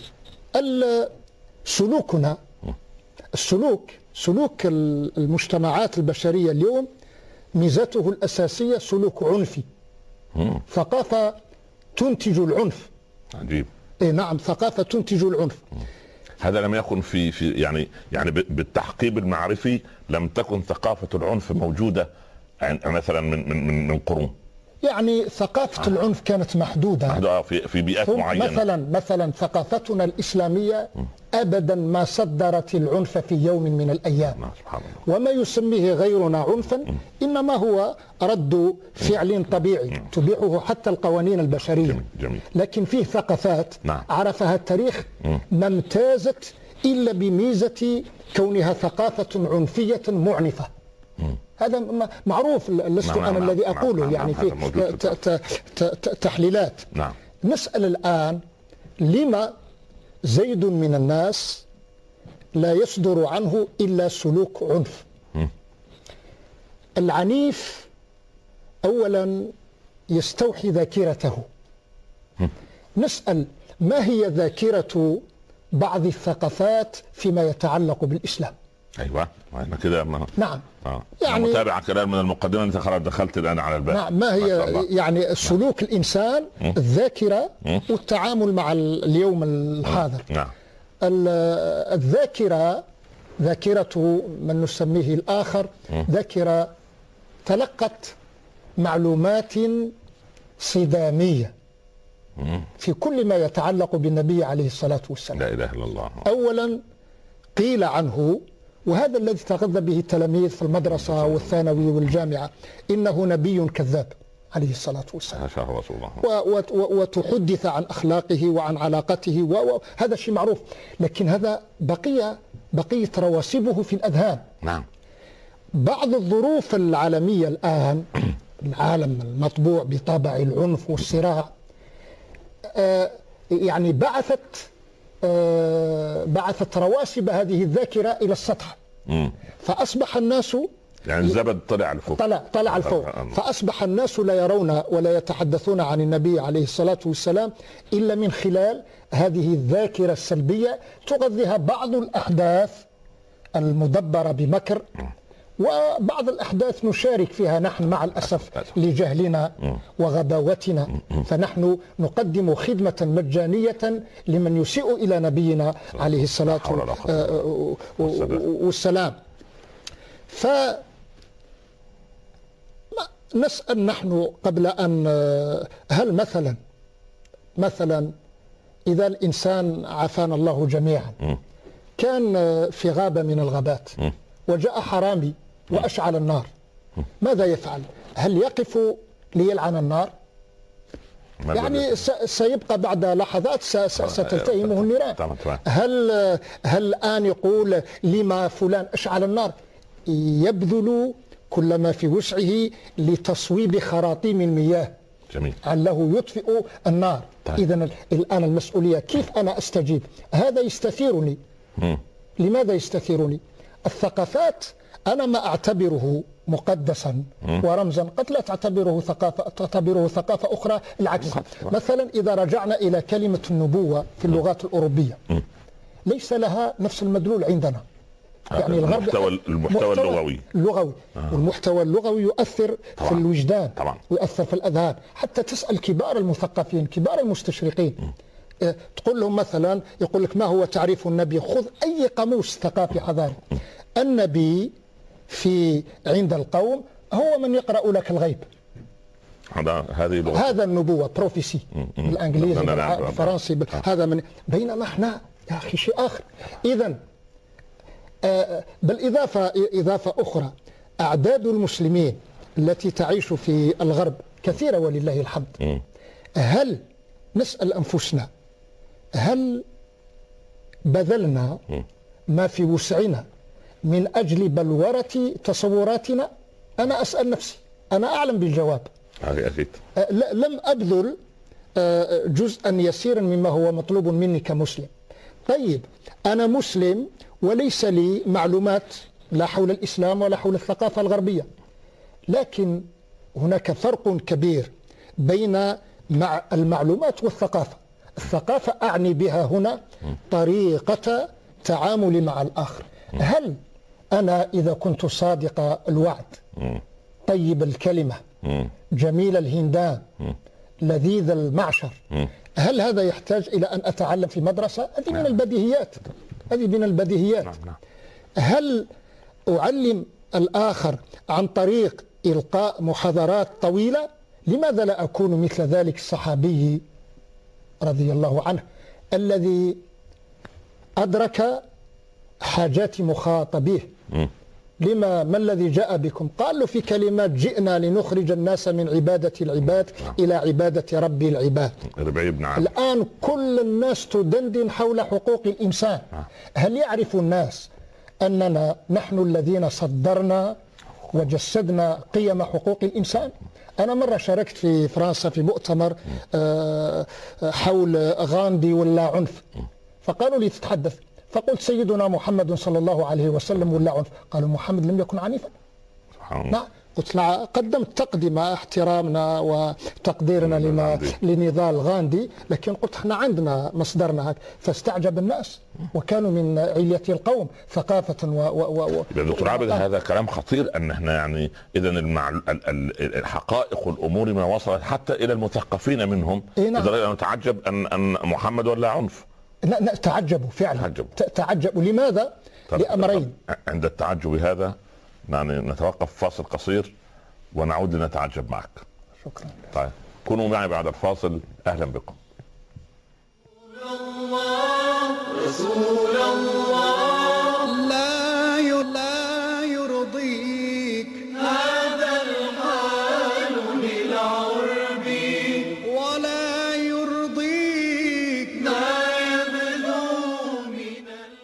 سلوكنا السلوك سلوك المجتمعات البشرية اليوم ميزته الأساسية سلوك عنفي. ثقافة تنتج العنف. عجيب. إيه نعم، ثقافة تنتج العنف. هذا لم يكن في في يعني يعني بالتحقيب المعرفي لم تكن ثقافة العنف موجودة مثلا من من من قرون. يعني ثقافة آه. العنف كانت محدودة محدودة في في بيئات معينة. مثلا مثلا ثقافتنا الإسلامية م. أبدا ما صدرت العنف في يوم من الأيام. سبحان الله. وما يسميه غيرنا عنفا م. إنما هو رد فعل طبيعي م. تبيحه حتى القوانين البشرية. جميل. جميل. لكن فيه ثقافات نعم. عرفها التاريخ م. ما امتازت إلا بميزة كونها ثقافة عنفية معنفة. م. هذا معروف، لست نعم أنا نعم الذي أقوله. نعم يعني نعم في تحليلات. نعم. نسأل الآن لما زيد من الناس لا يصدر عنه إلا سلوك عنف؟ م. العنيف أولا يستوحي ذاكرته. م. نسأل ما هي ذاكرة بعض الثقافات فيما يتعلق بالإسلام؟ ايوه انا كده ما... نعم آه. يعني متابع كلام من المقدمه انت خلاص دخلت الان على الباب. نعم. ما هي ما يعني سلوك نعم. الانسان م. الذاكره م. والتعامل مع اليوم الحاضر. نعم. الذاكره ذاكره من نسميه الاخر م. ذاكره تلقت معلومات صدامية في كل ما يتعلق بالنبي عليه الصلاة والسلام. لا إله إلا الله. أولا قيل عنه، وهذا الذي تغذى به التلاميذ في المدرسة والثانوي والجامعة، إنه نبي كذاب عليه الصلاة والسلام. رسول الله. وتحدث عن أخلاقه وعن علاقته، وهذا شيء معروف، لكن هذا بقية بقية رواسبه في الأذهان. نعم. بعض الظروف العالمية الآن، العالم المطبوع بطابع العنف والصراع، آه يعني بعثت آه بعثت رواسب هذه الذاكرة إلى السطح. م. فأصبح الناس يعني الزبد طلع لفوق، طلع طلع لفوق، فأصبح الناس لا يرون ولا يتحدثون عن النبي عليه الصلاة والسلام إلا من خلال هذه الذاكرة السلبية تغذيها بعض الأحداث المدبرة بمكر، وبعض الأحداث نشارك فيها نحن مع الأسف لجهلنا وغباوتنا، فنحن نقدم خدمة مجانية لمن يسيء إلى نبينا عليه الصلاة والسلام. فنسأل نحن قبل أن، هل مثلا مثلا إذا الإنسان عافانا الله جميعا كان في غابة من الغابات وجاء حرامي وأشعل النار، ماذا يفعل؟ هل يقف ليلعن النار؟ يعني سيبقى بعد لحظات ستلتهمه النيران. هل هل الآن يقول لما فلان أشعل النار؟ يبذل كل ما في وسعه لتصويب خراطيم المياه. جميل. عله يطفئ النار. طيب. إذن الآن المسؤولية كيف أنا أستجيب؟ هذا يستثيرني. م. لماذا يستثيرني؟ الثقافات أنا ما أعتبره مقدسا م. ورمزا قد لا تعتبره ثقافة تعتبره ثقافة أخرى العكس. مثلا إذا رجعنا إلى كلمة النبوة في اللغات الأوروبية م. ليس لها نفس المدلول عندنا. يعني المحتوى المحتوى اللغوي اللغوي آه. والمحتوى اللغوي يؤثر طبعا. في الوجدان طبعا. ويؤثر في الأذهان. حتى تسأل كبار المثقفين كبار المستشرقين م. تقول لهم مثلا، يقول لك ما هو تعريف النبي؟ خذ أي قاموس ثقافي حضاري. النبي في عند القوم هو من يقرأ لك الغيب. هذا هذه لغة. هذا النبوة بروفيسي بالانجليزي بالفرنسي، هذا من. بينما احنا يا اخي شيء اخر. اذا آه بالاضافه اضافه اخرى، اعداد المسلمين التي تعيش في الغرب كثيره ولله الحمد. هل نسأل انفسنا هل بذلنا ما في وسعنا من أجل بلورة تصوراتنا؟ أنا أسأل نفسي، أنا أعلم بالجواب. أكيد. لم أبذل جزءا يسيرا مما هو مطلوب مني كمسلم. طيب أنا مسلم وليس لي معلومات لا حول الإسلام ولا حول الثقافة الغربية، لكن هناك فرق كبير بين مع المعلومات والثقافة. الثقافة أعني بها هنا طريقة تعاملي مع الآخر. هل أنا إذا كنت صادق الوعد، طيب الكلمة، جميل الهندان، لذيذ المعشر، هل هذا يحتاج إلى أن أتعلم في مدرسة؟ هذه من البديهيات، هذه من البديهيات. هل أعلم الآخر عن طريق إلقاء محاضرات طويلة؟ لماذا لا أكون مثل ذلك الصحابي رضي الله عنه الذي أدرك حاجات مخاطبيه؟ لما ما الذي جاء بكم؟ قال له في كلمات: جئنا لنخرج الناس من عبادة العباد إلى عبادة رب العباد. الآن كل الناس تدندن حول حقوق الإنسان. هل يعرف الناس أننا نحن الذين صدرنا وجسدنا قيم حقوق الإنسان؟ أنا مرة شاركت في فرنسا في مؤتمر حول غاندي ولا عنف، فقالوا لي تتحدث، فقلت سيدنا محمد صلى الله عليه وسلم ولا عنف؟ قالوا محمد لم يكن عنيفا. نعم. قلت لا، قدمت تقدمة احترامنا وتقديرنا لما لنضال غاندي، لكن قلت احنا عندنا مصدرنا هك. فاستعجب الناس وكانوا من علية القوم ثقافة و و و دكتور عابد، هذا كلام خطير، ان احنا يعني اذا المع... الحقائق الامور ما وصلت حتى الى المثقفين منهم لدرجة ان نتعجب ان ان محمد ولا عنف. لا تعجبوا فعلا، تعجبوا, تعجبوا. لماذا؟ لأمرين. عند التعجب هذا يعني نتوقف فاصل قصير ونعود لنتعجب معك. شكرا. طيب كونوا معي بعد الفاصل. اهلا بكم. رسول الله لا لا يرضيك هذا الحال للعرب، ولا يرضيك ما يبدو من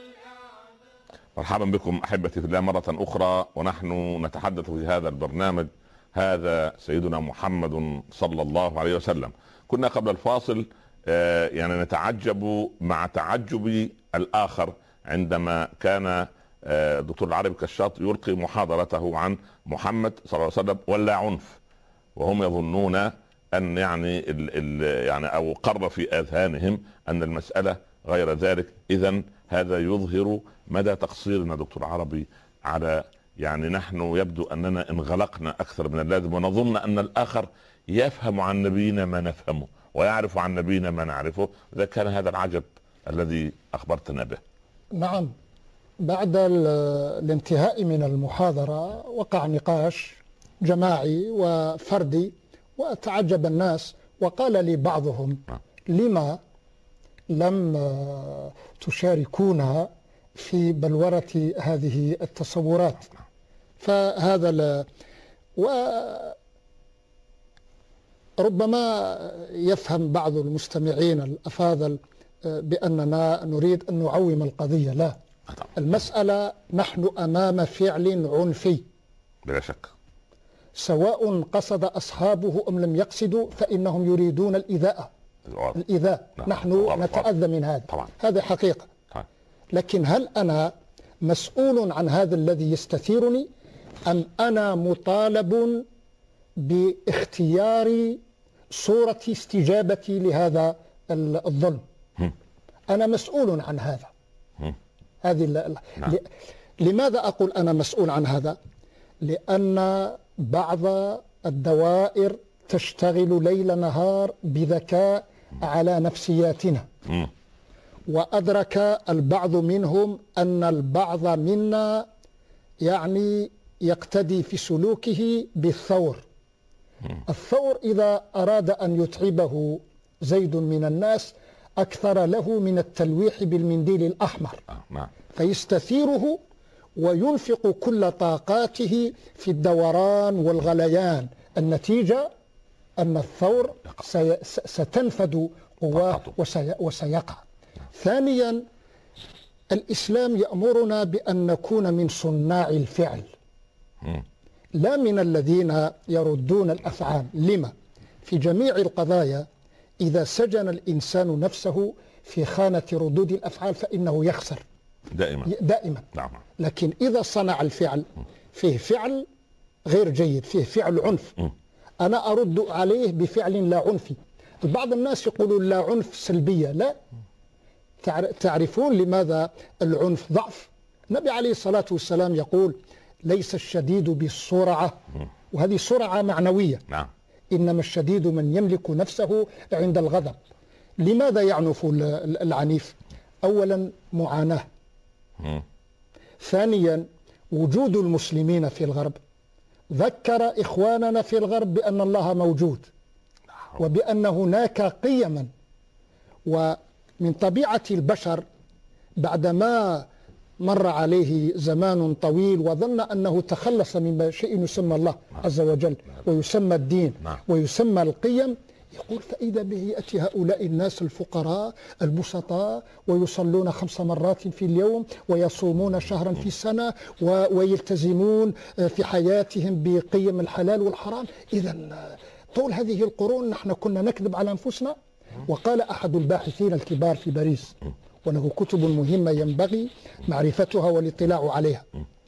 مرحبا بكم احبتي في الله مره اخرى، ونحن نتحدث في هذا البرنامج هذا سيدنا محمد صلى الله عليه وسلم. كنا قبل الفاصل يعني نتعجب مع تعجب الآخر عندما كان الدكتور العربي كشاط يلقي محاضرته عن محمد صلى الله عليه وسلم ولا عنف، وهم يظنون أن يعني ال ال يعني أو قر في آذهانهم أن المسألة غير ذلك. إذن هذا يظهر مدى تقصيرنا دكتور عربي على يعني نحن يبدو أننا انغلقنا أكثر من اللازم، ونظن أن الآخر يفهم عن نبينا ما نفهمه ويعرف عن نبينا ما نعرفه. إذا كان هذا العجب الذي أخبرتنا به. نعم، بعد الانتهاء من المحاضرة وقع نقاش جماعي وفردي، وتعجب الناس وقال لي بعضهم لما لم تشاركونا في بلورة هذه التصورات. فهذا ل... وربما يفهم بعض المستمعين الأفاضل بأننا نريد أن نعوم القضية. لا، المسألة نحن أمام فعل عنفي بلا شك، سواء قصد أصحابه أم لم يقصدوا، فإنهم يريدون الإيذاء. الإيذاء نحن نتأذى من هذا طبعا. هذا حقيقة. لكن هل أنا مسؤول عن هذا الذي يستثيرني، أم أنا مطالب باختيار صورة استجابتي لهذا الظلم؟ أنا مسؤول عن هذا. هذه ل... ل... لماذا أقول أنا مسؤول عن هذا؟ لأن بعض الدوائر تشتغل ليل نهار بذكاء على نفسياتنا، وأدرك البعض منهم أن البعض منا يعني يقتدي في سلوكه بالثور. الثور إذا أراد أن يتعبه زيد من الناس أكثر له من التلويح بالمنديل الأحمر، فيستثيره وينفق كل طاقاته في الدوران والغليان. النتيجة أن الثور سي... ستنفد قواه وسي... وسيقع. ثانيا، الإسلام يأمرنا بأن نكون من صناع الفعل لا من الذين يردون الأفعال. لما؟ في جميع القضايا إذا سجن الإنسان نفسه في خانة ردود الأفعال فإنه يخسر دائما دائما. نعم. لكن إذا صنع الفعل فيه فعل غير جيد، فيه فعل عنف، أنا أرد عليه بفعل لا عنفي. بعض الناس يقولون لا عنف سلبية. لا، تعرفون لماذا العنف ضعف؟ النبي عليه الصلاة والسلام يقول ليس الشديد بالسرعة، وهذه سرعة معنوية. نعم. إنما الشديد من يملك نفسه عند الغضب. لماذا يعنف العنيف؟ أولا معاناة، ثانيا وجود المسلمين في الغرب. ذكر إخواننا في الغرب بأن الله موجود وبأن هناك قيما، ومن طبيعة البشر بعدما مر عليه زمان طويل وظن أنه تخلص من شيء يسمى الله عز وجل ويسمى الدين ويسمى القيم، يقول فإذا به يأتي هؤلاء الناس الفقراء البسطاء ويصلون خمس مرات في اليوم ويصومون شهرا في السنة ويلتزمون في حياتهم بقيم الحلال والحرام. إذا طول هذه القرون نحن كنا نكذب على أنفسنا. وقال أحد الباحثين الكبار في باريس، وله كتب مهمة ينبغي معرفتها والاطلاع عليها،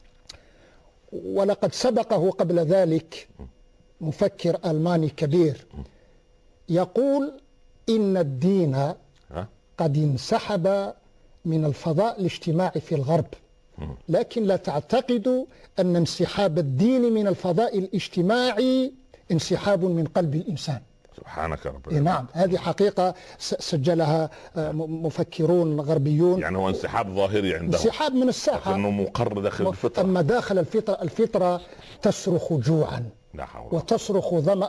ولقد سبقه قبل ذلك مفكر ألماني كبير، يقول إن الدين قد انسحب من الفضاء الاجتماعي في الغرب، لكن لا تعتقدوا أن انسحاب الدين من الفضاء الاجتماعي انسحاب من قلب الإنسان. سبحانك رب. نعم، هذه حقيقة سجلها مفكرون غربيون. يعني هو انسحاب ظاهري عندهم، انسحاب من الساحة، لكنه مقر داخل الفطرة. أما داخل الفطرة، الفطرة تصرخ جوعا وتصرخ ظمأ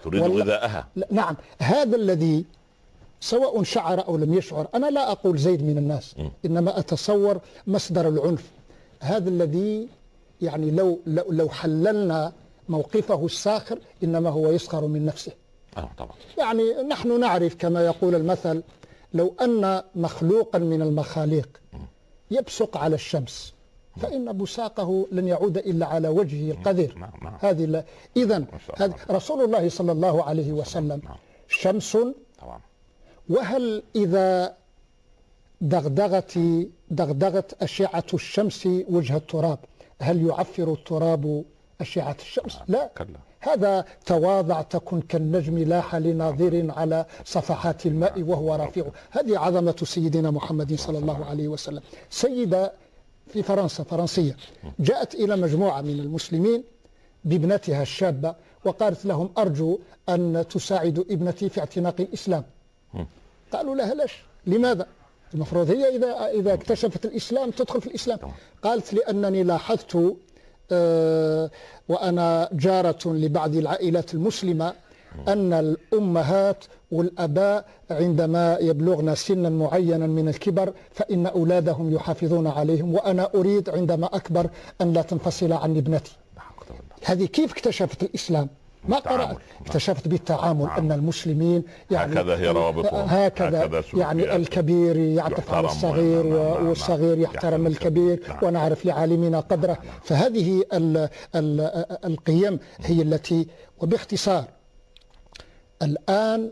تريد غذاءها. نعم، هذا الذي سواء شعر أو لم يشعر، أنا لا أقول زيد من الناس، م. إنما أتصور مصدر العنف. هذا الذي يعني لو, لو, لو حللنا موقفه الساخر إنما هو يسخر من نفسه. آه طبعا. يعني نحن نعرف كما يقول المثل: لو أن مخلوقا من المخاليق يبصق على الشمس فإن بساقه لن يعود إلا على وجهه القذر. نعم نعم. هذه إذن رسول الله صلى الله عليه وسلم شمس طبعا. وهل إذا دغدغت دغدغت أشعة الشمس وجه التراب هل يعفر التراب أشعة الشمس؟ لا. هذا تواضع تكن كالنجم لاح لناظر على صفحات الماء وهو رافع. هذه عظمة سيدنا محمد صلى الله عليه وسلم. سيدة في فرنسا فرنسية جاءت إلى مجموعة من المسلمين بابنتها الشابة وقالت لهم: أرجو أن تساعدوا ابنتي في اعتناق الإسلام. قالوا لها: ليش؟ لماذا؟ المفروض هي إذا إذا اكتشفت الإسلام تدخل في الإسلام. قالت: لأنني لاحظت أه وأنا جارة لبعض العائلات المسلمة أن الأمهات والأباء عندما يبلغن سنا معينا من الكبر فإن أولادهم يحافظون عليهم، وأنا أريد عندما أكبر أن لا تنفصل عن ابنتي. هذه كيف اكتشفت الإسلام؟ ما قرأت، اكتشفت بالتعامل أن المسلمين يعني هكذا هي روابطهم، هكذا, هكذا يعني الكبير يعطف على الصغير والصغير يحترم الكبير ونعرف لعالمنا قدره. فهذه ال ال القيم هي التي، وباختصار الآن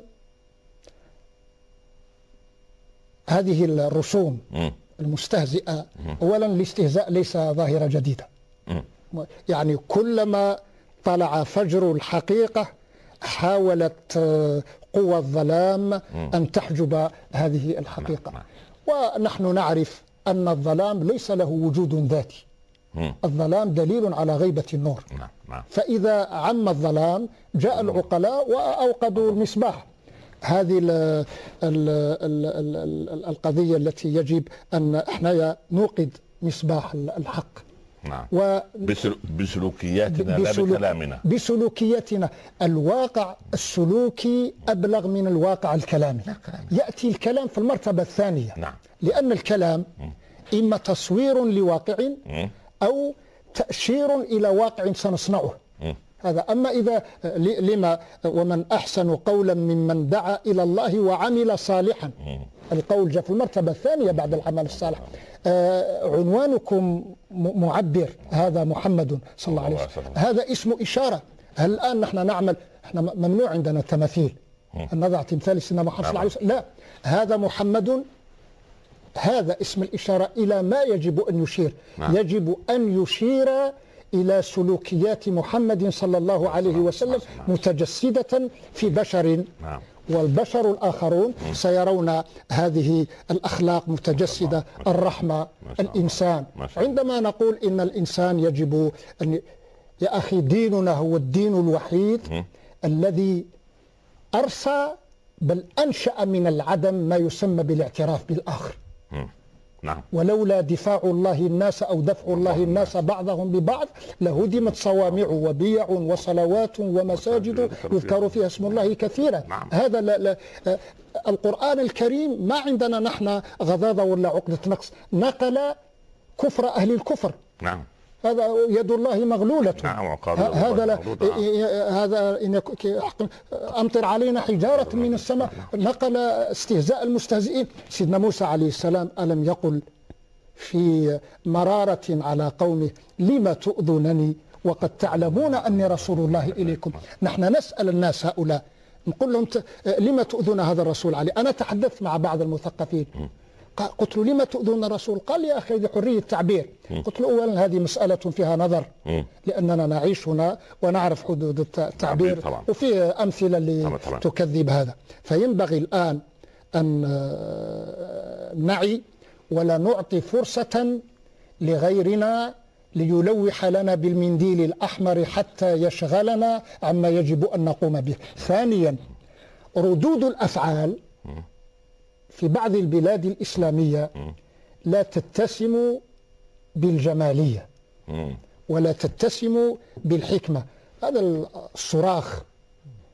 هذه الرسوم المستهزئة، أولا الاستهزاء ليس ظاهرة جديدة، يعني كلما طلع فجر الحقيقة حاولت قوى الظلام أن تحجب هذه الحقيقة. ونحن نعرف أن الظلام ليس له وجود ذاتي، الظلام دليل على غيبة النور. فإذا عم الظلام جاء العقلاء وأوقدوا المصباح. هذه ال ال ال ال القضية التي يجب أن احنا نوقد مصباح الحق. نعم. بسلوكياتنا لا بكلامنا. بسلوكياتنا. الواقع السلوكي أبلغ من الواقع الكلامي. يأتي الكلام في المرتبة الثانية. نعم. لأن الكلام إما تصوير لواقع أو تأشير إلى واقع سنصنعه. هذا. أما إذا لما ومن أحسن قولا ممن دعا إلى الله وعمل صالحا، القول جاء في المرتبة الثانية بعد العمل الصالح. آه عنوانكم معبر، هذا محمد صلى الله عليه وسلم، هذا اسم إشارة. هل الآن نحن نعمل، احنا ممنوع عندنا التماثيل أن نضع تمثال سيدنا محمد صلى الله عليه وسلم، لا، هذا محمد، هذا اسم الإشارة إلى ما يجب أن يشير. يجب أن يشير إلى سلوكيات محمد صلى الله عليه وسلم متجسدة في بشر، والبشر الآخرون سيرون هذه الأخلاق متجسدة، الرحمة، الإنسان. عندما نقول إن الإنسان يجب أن، يا أخي ديننا هو الدين الوحيد الذي أرسى بل أنشأ من العدم ما يسمى بالاعتراف بالآخر. نعم. ولولا دفاع الله الناس أو دفع الله الناس بعضهم ببعض لهدمت صوامع وبيع وصلوات ومساجد يذكر فيها اسم الله كثيرا. نعم. هذا لا لا القرآن الكريم ما عندنا نحن غضاضة ولا عقدة نقص، نقل كفر أهل الكفر. نعم. هذا يد الله مغلولة. نعم. هذا لا هذا إن أمطر علينا حجارة من السماء، نقل استهزاء المستهزئين. سيدنا موسى عليه السلام ألم يقل في مرارة على قومه: لما تؤذونني وقد تعلمون أني رسول الله إليكم؟ نحن نسأل الناس هؤلاء نقول لهم: لما تؤذون هذا الرسول عليه؟ أنا تحدثت مع بعض المثقفين قلت له: لما تؤذون الرسول؟ قال: يا أخي هذه حرية التعبير. قلت له: أولا هذه مسألة فيها نظر، لأننا نعيش هنا ونعرف حدود التعبير، وفي أمثلة اللي تكذب هذا. فينبغي الآن أن نعي ولا نعطي فرصة لغيرنا ليلوح لنا بالمنديل الأحمر حتى يشغلنا عما يجب أن نقوم به. ثانيا، ردود الأفعال في بعض البلاد الإسلامية لا تتسم بالجمالية ولا تتسم بالحكمة. هذا الصراخ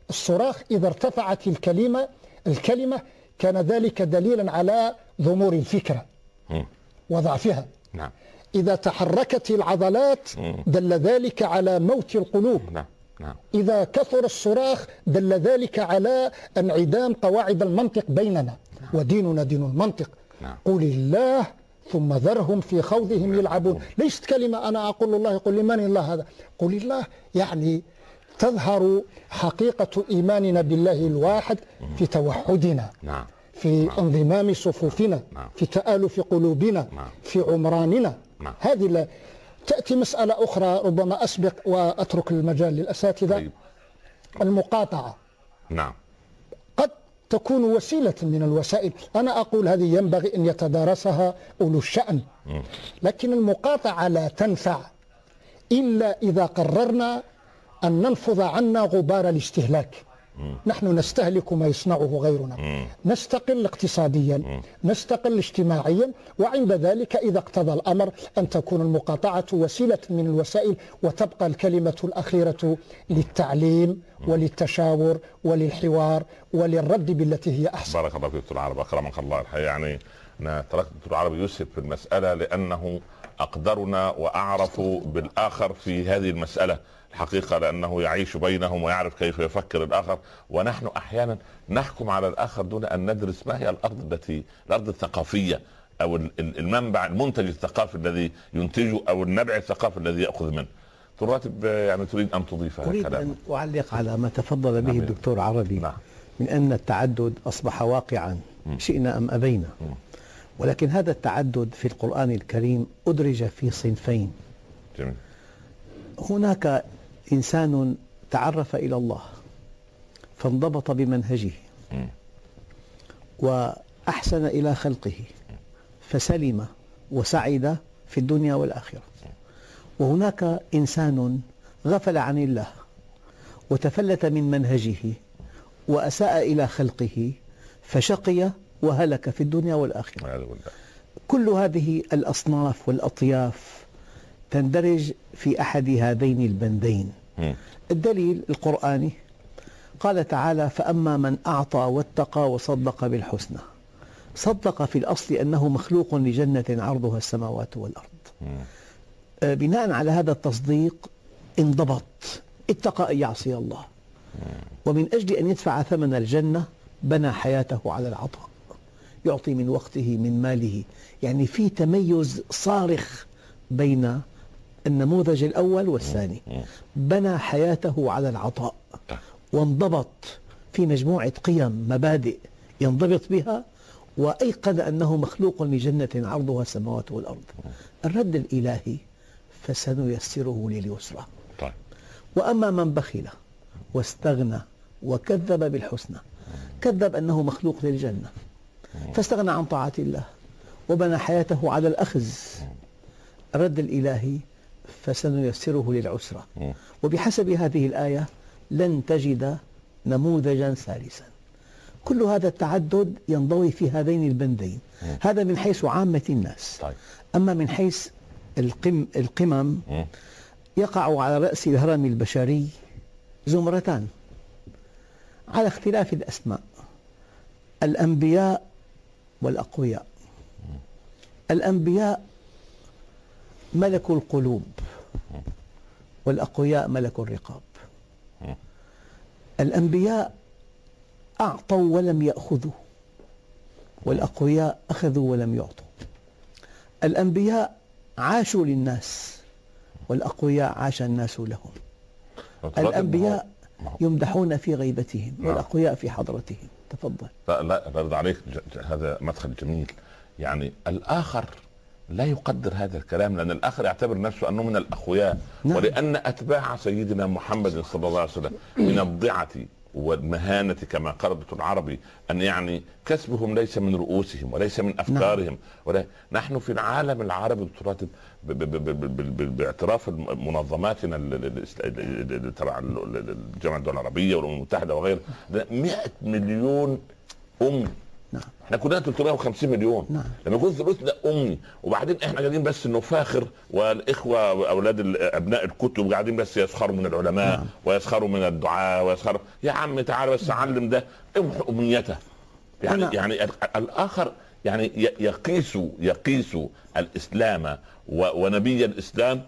الصراخ إذا ارتفعت الكلمة الكلمة كان ذلك دليلا على ضمور الفكرة وضعفها. نعم. إذا تحركت العضلات دل ذلك على موت القلوب. نعم. نعم. إذا كثر الصراخ دل ذلك على انعدام قواعد المنطق بيننا. نعم. وديننا دين المنطق. نعم. قل الله ثم ذرهم في خوضهم يلعبون. ليست كلمة أنا أقول الله يقول لي من الله هذا. قل الله يعني تظهر حقيقة إيماننا بالله الواحد في توحدنا. نعم. في نعم. انضمام صفوفنا. نعم. في تآلف قلوبنا. نعم. في عمراننا. نعم. هذه لا تأتي مسألة أخرى ربما أسبق وأترك المجال للأساتذة. طيب. المقاطعة. نعم. قد تكون وسيلة من الوسائل، أنا أقول هذه ينبغي أن يتدارسها أولو الشأن، لكن المقاطعة لا تنفع إلا إذا قررنا أن ننفض عنا غبار الاستهلاك. نحن نستهلك ما يصنعه غيرنا، نستقل اقتصاديا، نستقل اجتماعيا، وعند ذلك إذا اقتضى الأمر أن تكون المقاطعة وسيلة من الوسائل، وتبقى الكلمة الأخيرة للتعليم وللتشاور وللحوار وللرد بالتي هي أحسن. بارك الله فيك دكتور عربي، أكرمك الله. الحقيقة يعني أنا تركت دكتور عربي يسهب في المسألة لأنه أقدرنا وأعرف بالآخر في هذه المسألة الحقيقة، لأنه يعيش بينهم ويعرف كيف يفكر الآخر، ونحن أحيانا نحكم على الآخر دون أن ندرس ما هي الأرض التي الأرض الثقافية أو المنبع المنتج الثقافي الذي ينتجه أو النبع الثقافي الذي يأخذ منه. تراتب يعني تريد أن تضيف هذا الكلام؟ أريد أن أعلق على ما تفضل به الدكتور عربي. نعم. من أن التعدد أصبح واقعا شئنا أم أبينا، ولكن هذا التعدد في القرآن الكريم أدرج في صنفين. جميل. هناك إنسان تعرف إلى الله فانضبط بمنهجه وأحسن إلى خلقه فسلم وسعد في الدنيا والآخرة، وهناك إنسان غفل عن الله وتفلت من منهجه وأساء إلى خلقه فشقي وهلك في الدنيا والآخرة. كل هذه الأصناف والأطياف تندرج في أحد هذين البندين. الدليل القرآني قال تعالى: فأما من أعطى واتقى وصدق بالحسنى. صدق في الأصل أنه مخلوق لجنة عرضها السماوات والأرض. بناء على هذا التصديق انضبط، اتقى أن يعصي الله، ومن أجل أن يدفع ثمن الجنة بنى حياته على العطاء، يعطي من وقته من ماله. يعني في تميز صارخ بين النموذج الأول والثاني. بنى حياته على العطاء وانضبط في مجموعة قيم مبادئ ينضبط بها، وأيقن أنه مخلوق لجنة عرضها السماوات والأرض. الرد الإلهي: فسنيسره لليسرى. وأما من بخل واستغنى وكذب بالحسنى، كذب أنه مخلوق للجنة فاستغنى عن طاعة الله وبنى حياته على الأخذ. الرد الإلهي: فسنيسره للعسرى. وبحسب هذه الآية لن تجد نموذجا ثالثا. كل هذا التعدد ينضوي في هذين البندين. هذا من حيث عامة الناس. أما من حيث القم القمم يقع على رأس الهرم البشري زمرتان على اختلاف الأسماء: الأنبياء والأقوياء. الأنبياء ملك القلوب، والأقوياء ملك الرقاب. الأنبياء أعطوا ولم يأخذوا، والأقوياء أخذوا ولم يعطوا. الأنبياء عاشوا للناس، والأقوياء عاش الناس لهم. الأنبياء يمدحون في غيبتهم والأقوياء في حضرتهم. تفضل. لا لا رد عليك، هذا مدخل جميل. يعني الآخر لا يقدر هذا الكلام، لأن الآخر يعتبر نفسه أنه من الأقوياء. نعم. ولأن أتباع سيدنا محمد صلى الله عليه وسلم من الضعة والمهانة كما قال الدكتور العربي، أن يعني كسبهم ليس من رؤوسهم وليس من أفكارهم. نعم. ولا نحن في العالم العربي دكتورات باعتراف منظماتنا تبع الجامعة الدول العربية والأمم المتحدة وغيرها، مئة مليون أم. نعم. احنا كلنا ثلاثمائة وخمسين مليون. نعم. لما يكون ثلثنا امي وبعدين احنا قاعدين بس نفاخر، والاخوه اولاد ابناء الكتب قاعدين بس يسخروا من العلماء. نعم. ويسخروا من الدعاء ويسخروا، يا عم تعال بس علم ده، امحو امنيته. يعني أنا... يعني الاخر يعني يقيس يقيس الاسلام ونبي الاسلام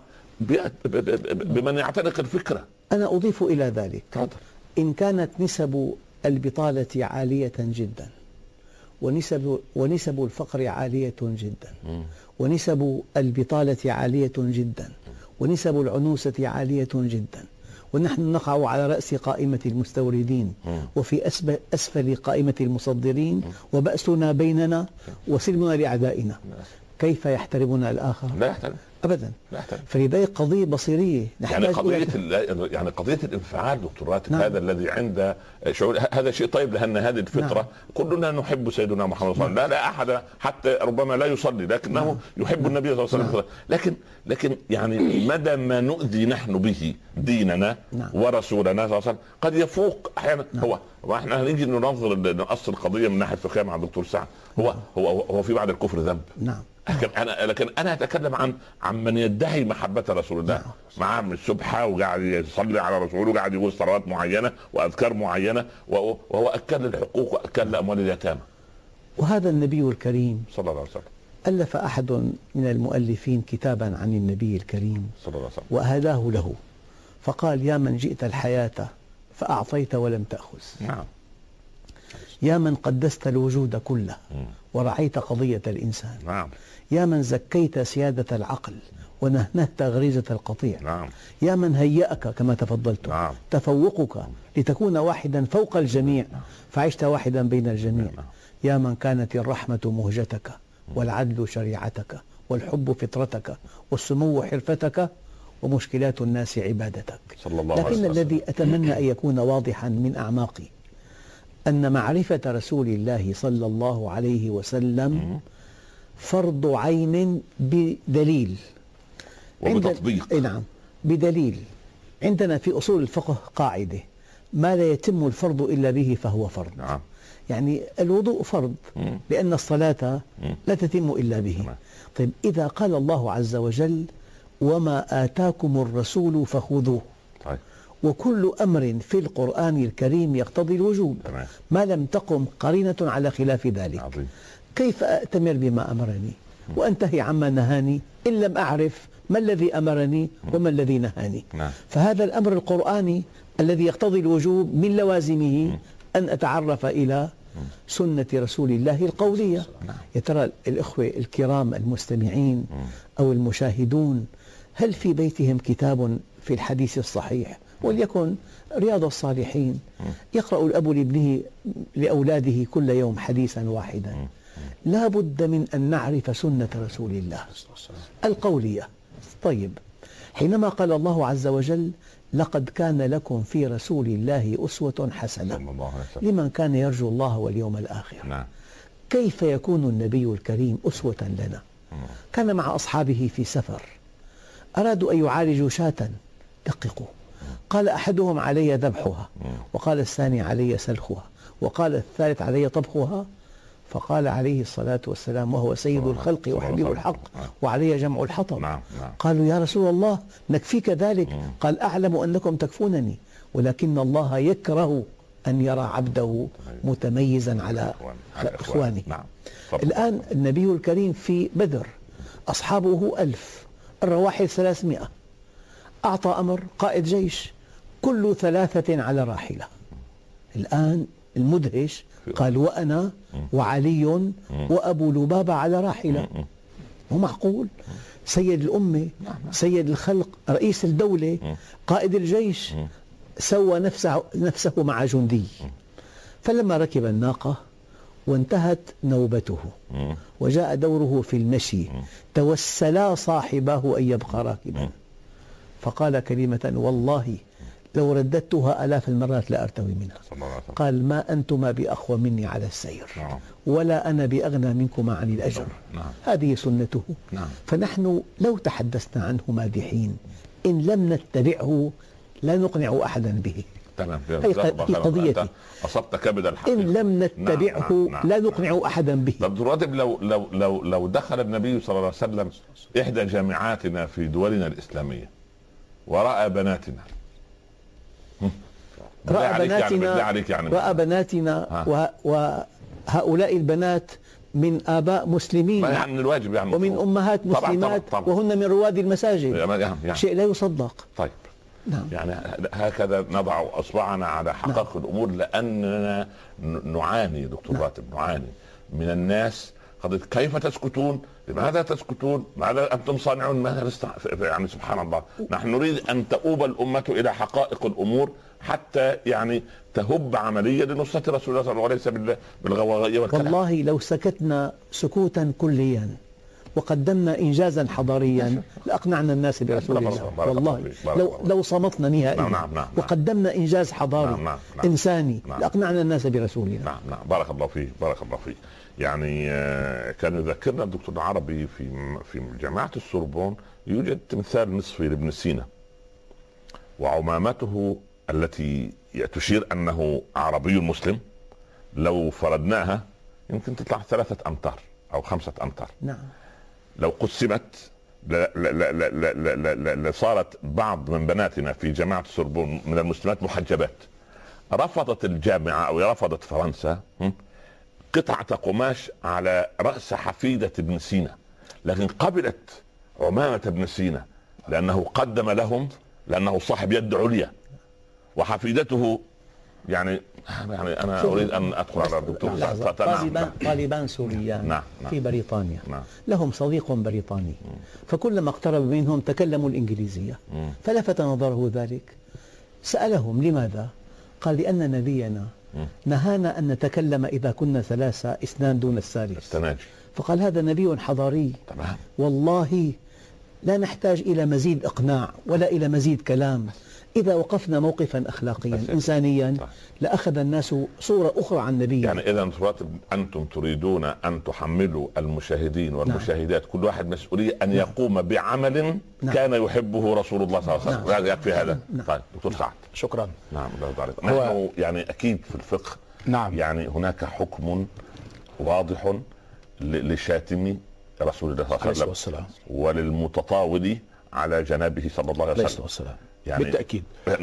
بمن يعتنق الفكره. انا اضيف الى ذلك حاضر. ان كانت نسب البطاله عاليه جدا، ونسب ونسب الفقر عاليه جدا، م. ونسب البطاله عاليه جدا، ونسب العنوسه عاليه جدا، ونحن نقع على رأس قائمة المستوردين وفي أسفل قائمة المصدرين، وبأسنا بيننا وسلمنا لأعدائنا، كيف يحترمنا الآخر؟ لا يحترم أبدا. لا يحترم. فلذلك قضية بصيرية يعني قضية يعني قضية الانفعال دكتور راتب. نعم. هذا الذي عند شعور، هذا شيء طيب لأن هذه الفطرة. نعم. كلنا نحب سيدنا محمد صلى الله عليه وسلم. لا لا أحد حتى ربما لا يصلي لكنه نعم. يحب النبي صلى الله عليه وسلم. نعم. لكن لكن يعني مدى ما نؤذي نحن به ديننا. نعم. ورسولنا صلى الله عليه وسلم قد يفوق أحيانا. نعم. هو واحنا هنيجي ننظر نقص القضية من ناحية فقهية مع الدكتور سعد. هو نعم. هو هو في بعد الكفر ذنب. نعم. لكن انا لكن انا اتكلم عن عن من يدعي محبه رسول الله. معاه من السبحه وقاعد يصلي على رسوله وقاعد يقول صلوات معينه واذكار معينه، وهو اكل الحقوق واكل اموال اليتامى. وهذا النبي الكريم صلى الله عليه وسلم الف احد من المؤلفين كتابا عن النبي الكريم صلى الله عليه وسلم واهداه له، فقال: يا من جئت الحياه فاعطيت ولم تاخذ. نعم. يا من قدست الوجود كله ورعيت قضية الإنسان. نعم. يا من زكيت سيادة العقل ونهنهت غريزة القطيع. نعم. يا من هيأك كما تفضلت. نعم. تفوقك لتكون واحدا فوق الجميع. نعم. فعشت واحدا بين الجميع. نعم. يا من كانت الرحمة مهجتك والعدل شريعتك والحب فطرتك والسمو حرفتك ومشكلات الناس عبادتك. صلى الله عليه لكن وسلم. الذي أتمنى أن يكون واضحا من أعماقي أن معرفة رسول الله صلى الله عليه وسلم فرض عين بدليل وبتطبيق. نعم، بدليل. عندنا في أصول الفقه قاعدة: ما لا يتم الفرض إلا به فهو فرض. نعم. يعني الوضوء فرض لأن الصلاة لا تتم إلا به. طيب إذا قال الله عز وجل: وما آتاكم الرسول فخذوه، طيب. وكل أمر في القرآن الكريم يقتضي الوجوب ما لم تقم قرينة على خلاف ذلك. عظيم. كيف أأتمر بما أمرني وأنتهي عما نهاني إن لم أعرف ما الذي أمرني وما الذي نهاني؟ نعم. فهذا الأمر القرآني الذي يقتضي الوجوب من لوازمه أن أتعرف إلى سنة رسول الله القولية. يا ترى الإخوة الكرام المستمعين أو المشاهدون، هل في بيتهم كتاب في الحديث الصحيح؟ وليكن رياض الصالحين، يقرأ الأب لابنه لأولاده كل يوم حديثا واحدا. لا بد من أن نعرف سنة رسول الله القولية. طيب، حينما قال الله عز وجل: لقد كان لكم في رسول الله أسوة حسنة لمن كان يرجو الله واليوم الآخر. نعم. كيف يكون النبي الكريم أسوة لنا؟ كان مع أصحابه في سفر، أرادوا أن يعالجوا شاة، دققوا، قال أحدهم: علي ذبحها، وقال الثاني: علي سلخها، وقال الثالث: علي طبخها. فقال عليه الصلاة والسلام وهو سيد الخلق وحبيب الحق: وعلي جمع الحطب. نعم. نعم. قالوا: يا رسول الله نكفيك ذلك. مم. قال: أعلم أنكم تكفونني، ولكن الله يكره أن يرى عبده متميزا على إخوانه. نعم. الآن النبي الكريم في بدر أصحابه ألف، الرواحل ثلاثمائة، أعطى أمر قائد جيش كل ثلاثة على راحلة. الآن المدهش قال: وأنا وعلي وأبو لبابة على راحلة. مو معقول؟ سيد الأمة، سيد الخلق، رئيس الدولة، قائد الجيش، سوى نفسه, نفسه مع جندي. فلما ركب الناقة وانتهت نوبته وجاء دوره في المشي، توسلا صاحباه أن يبقى راكبا، فقال كلمة: والله لو رددتها آلاف المرات لا أرتوي منها. قال: ما أنتما بأقوى مني على السير، ولا أنا بأغنى منكما عن الأجر. هذه سنته. فنحن لو تحدثنا عنه مادحين إن لم نتبعه لا نقنع أحدا به. تمام. هي قضيتي. أصبت كبد الحقيقة. إن لم نتبعه نعم. نعم. لا نقنع نعم. أحدا به. طب راتب لو لو لو لو دخل النبي صلى الله عليه وسلم إحدى جامعاتنا في دولنا الإسلامية ورأى بناتنا رأى بناتنا يعني يعني رأى بناتنا وهؤلاء البنات من آباء مسلمين يعني من الواجب يعني ومن أمهات مسلمات طبعًا طبعًا. وهن من رواد المساجد يعني يعني. شيء لا يصدق. طيب نعم. يعني هكذا نضع أصبعنا على حقائق نعم. الأمور، لأننا نعاني دكتور نعم. راتب نعاني من الناس قضية كيف تسكتون؟ لماذا تسكتون؟ ماذا أنتم صانعون؟ ماذا يعني سبحان الله. نحن نريد أن تؤوب الأمة إلى حقائق الأمور حتى يعني تهب عملية لنصرة رسول الله صلى الله عليه وسلم وليس بالغوغائية والكلام. والله لو سكتنا سكوتا كليا وقدمنا إنجازا حضاريا لأقنعنا الناس برسول الله. والله لو لو صمتنا نهائيا نعم نعم نعم وقدمنا إنجاز حضاري نعم نعم نعم إنساني نعم لأقنعنا الناس برسول الله. نعم نعم بارك الله فيه بارك الله فيه. يعني كان يذكرنا الدكتور العربي في في جامعة السوربون يوجد تمثال نصفي لابن سينا وعمامته التي تشير أنه عربي مسلم لو فردناها يمكن تطلع ثلاثة أمتار أو خمسة أمتار. نعم. لو قسمت لصارت بعض من بناتنا في جامعة السوربون من المسلمات محجبات. رفضت الجامعة أو رفضت فرنسا قطعة قماش على رأس حفيدة ابن سينا، لكن قبلت عمامة ابن سينا لأنه قدم لهم، لأنه صاحب يد عليا وحفيدته يعني يعني أنا أريد أن أدخل على الدكتور. طالبان طالبان سوريان نعم. في بريطانيا نعم. لهم صديق بريطاني م. فكلما اقترب منهم تكلموا الإنجليزية م. فلفت نظره ذلك سألهم لماذا؟ قال لأن نبينا م. نهانا أن نتكلم إذا كنا ثلاثة اثنان دون الثالث التناجي. فقال هذا نبي حضاري طبعا. والله لا نحتاج إلى مزيد إقناع ولا إلى مزيد كلام. إذا وقفنا موقفا أخلاقيا إنسانيا لأخذ الناس صورة أخرى عن النبي. يعني إذا أنتم تريدون أن تحملوا المشاهدين والمشاهدات نعم. كل واحد مسؤولية أن نعم. يقوم بعمل نعم. كان يحبه رسول الله صلى الله عليه وسلم. هذا يكفي هذا. نعم. طيب دكتور سعد شكرا. نعم نحن يعني أكيد في الفقه نعم. يعني هناك حكم واضح لشاتم رسول الله صلى الله عليه وسلم وللمتطاول على جنابه صلى الله عليه وسلم يعني بالتأكيد.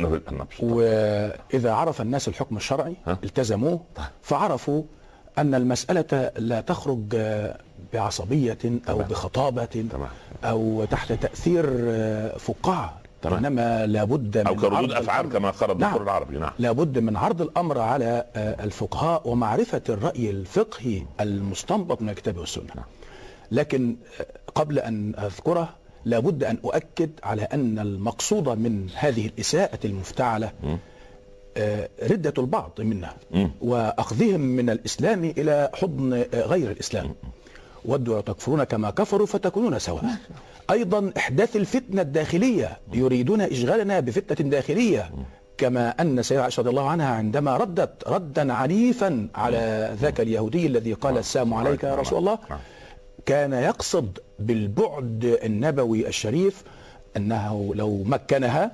وإذا عرف الناس الحكم الشرعي ها؟ التزموه فعرفوا أن المسألة لا تخرج بعصبية أو بخطابة تمام. أو تحت تأثير فقاعة، إنما لابد من أو كردود أفعال كما قال الدكتور نعم. العربي نعم. لابد من عرض الأمر على الفقهاء ومعرفة الرأي الفقهي المستنبط من الكتاب والسنة نعم. لكن قبل أن أذكره لابد أن أؤكد على أن المقصود من هذه الإساءة المفتعلة ردة البعض منها وأخذهم من الإسلام إلى حضن غير الإسلام. ودوا تكفرون كما كفروا فتكونون سواء. أيضا إحداث الفتنة الداخلية، يريدون إشغالنا بفتنة داخلية كما أن سيدة عائشة رضي الله عنها عندما ردت ردا عنيفا على ذاك اليهودي الذي قال السلام عليك يا رسول الله كان يقصد بالبعد النبوي الشريف أنه لو مكنها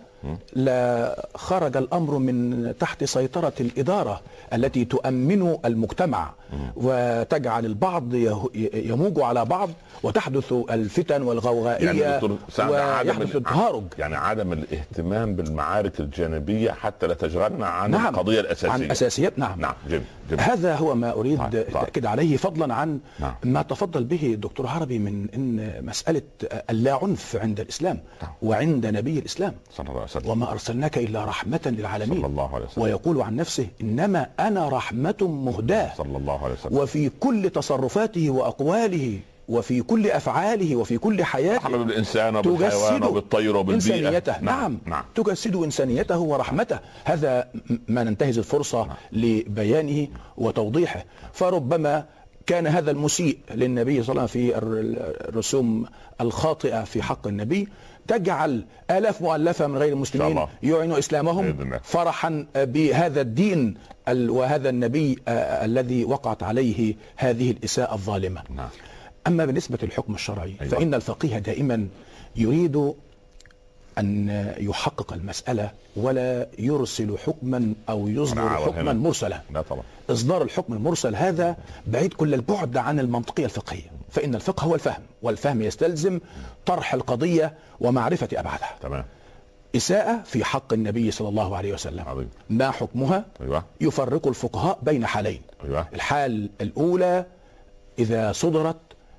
لخرج الأمر من تحت سيطرة الإدارة التي تؤمن المجتمع وتجعل البعض يموج على بعض وتحدث الفتن والغوغائية يعني ويحدث التهارج. يعني عدم الاهتمام بالمعارك الجانبية حتى لا تشغلنا عن نعم. القضية الأساسية عن أساسيات نعم, نعم. جميل. جميل. هذا هو ما أريد التأكيد عليه فضلا عن نعم. ما تفضل به الدكتور عربي من إن مسألة اللا عنف عند الإسلام نعم. وعند نبي الإسلام صلى الله عليه وسلم وما أرسلناك إلا رحمة للعالمين صلى الله عليه وسلم. ويقول عن نفسه إنما أنا رحمة مهداة صلى الله عليه وسلم. وفي كل تصرفاته وأقواله وفي كل أفعاله وفي كل حياته رحمة بالإنسان وبالحيوان وبالطير وبالبيئة إنسانيته نعم. نعم. نعم تجسد إنسانيته ورحمته. هذا ما ننتهز الفرصة نعم. لبيانه وتوضيحه. فربما كان هذا المسيء للنبي صلى الله عليه وسلم في الرسوم الخاطئة في حق النبي تجعل آلاف مؤلفة من غير المسلمين يعينوا إسلامهم فرحا بهذا الدين وهذا النبي الذي وقعت عليه هذه الإساءة الظالمة نعم. أما بالنسبة للحكم الشرعي أيوة. فإن الفقيه دائما يريد أن يحقق المسألة ولا يرسل حكما أو يصدر حكما مرسلا. لا طبعا. إصدار الحكم المرسل هذا بعيد كل البعد عن المنطقية الفقهية، فإن الفقه هو الفهم، والفهم يستلزم طرح القضية ومعرفة أبعادها. تمام. إساءة في حق النبي صلى الله عليه وسلم عظيم. ما حكمها؟ أيوة. يفرق الفقهاء بين حالين. أيوة. الحال الأولى إذا صدرت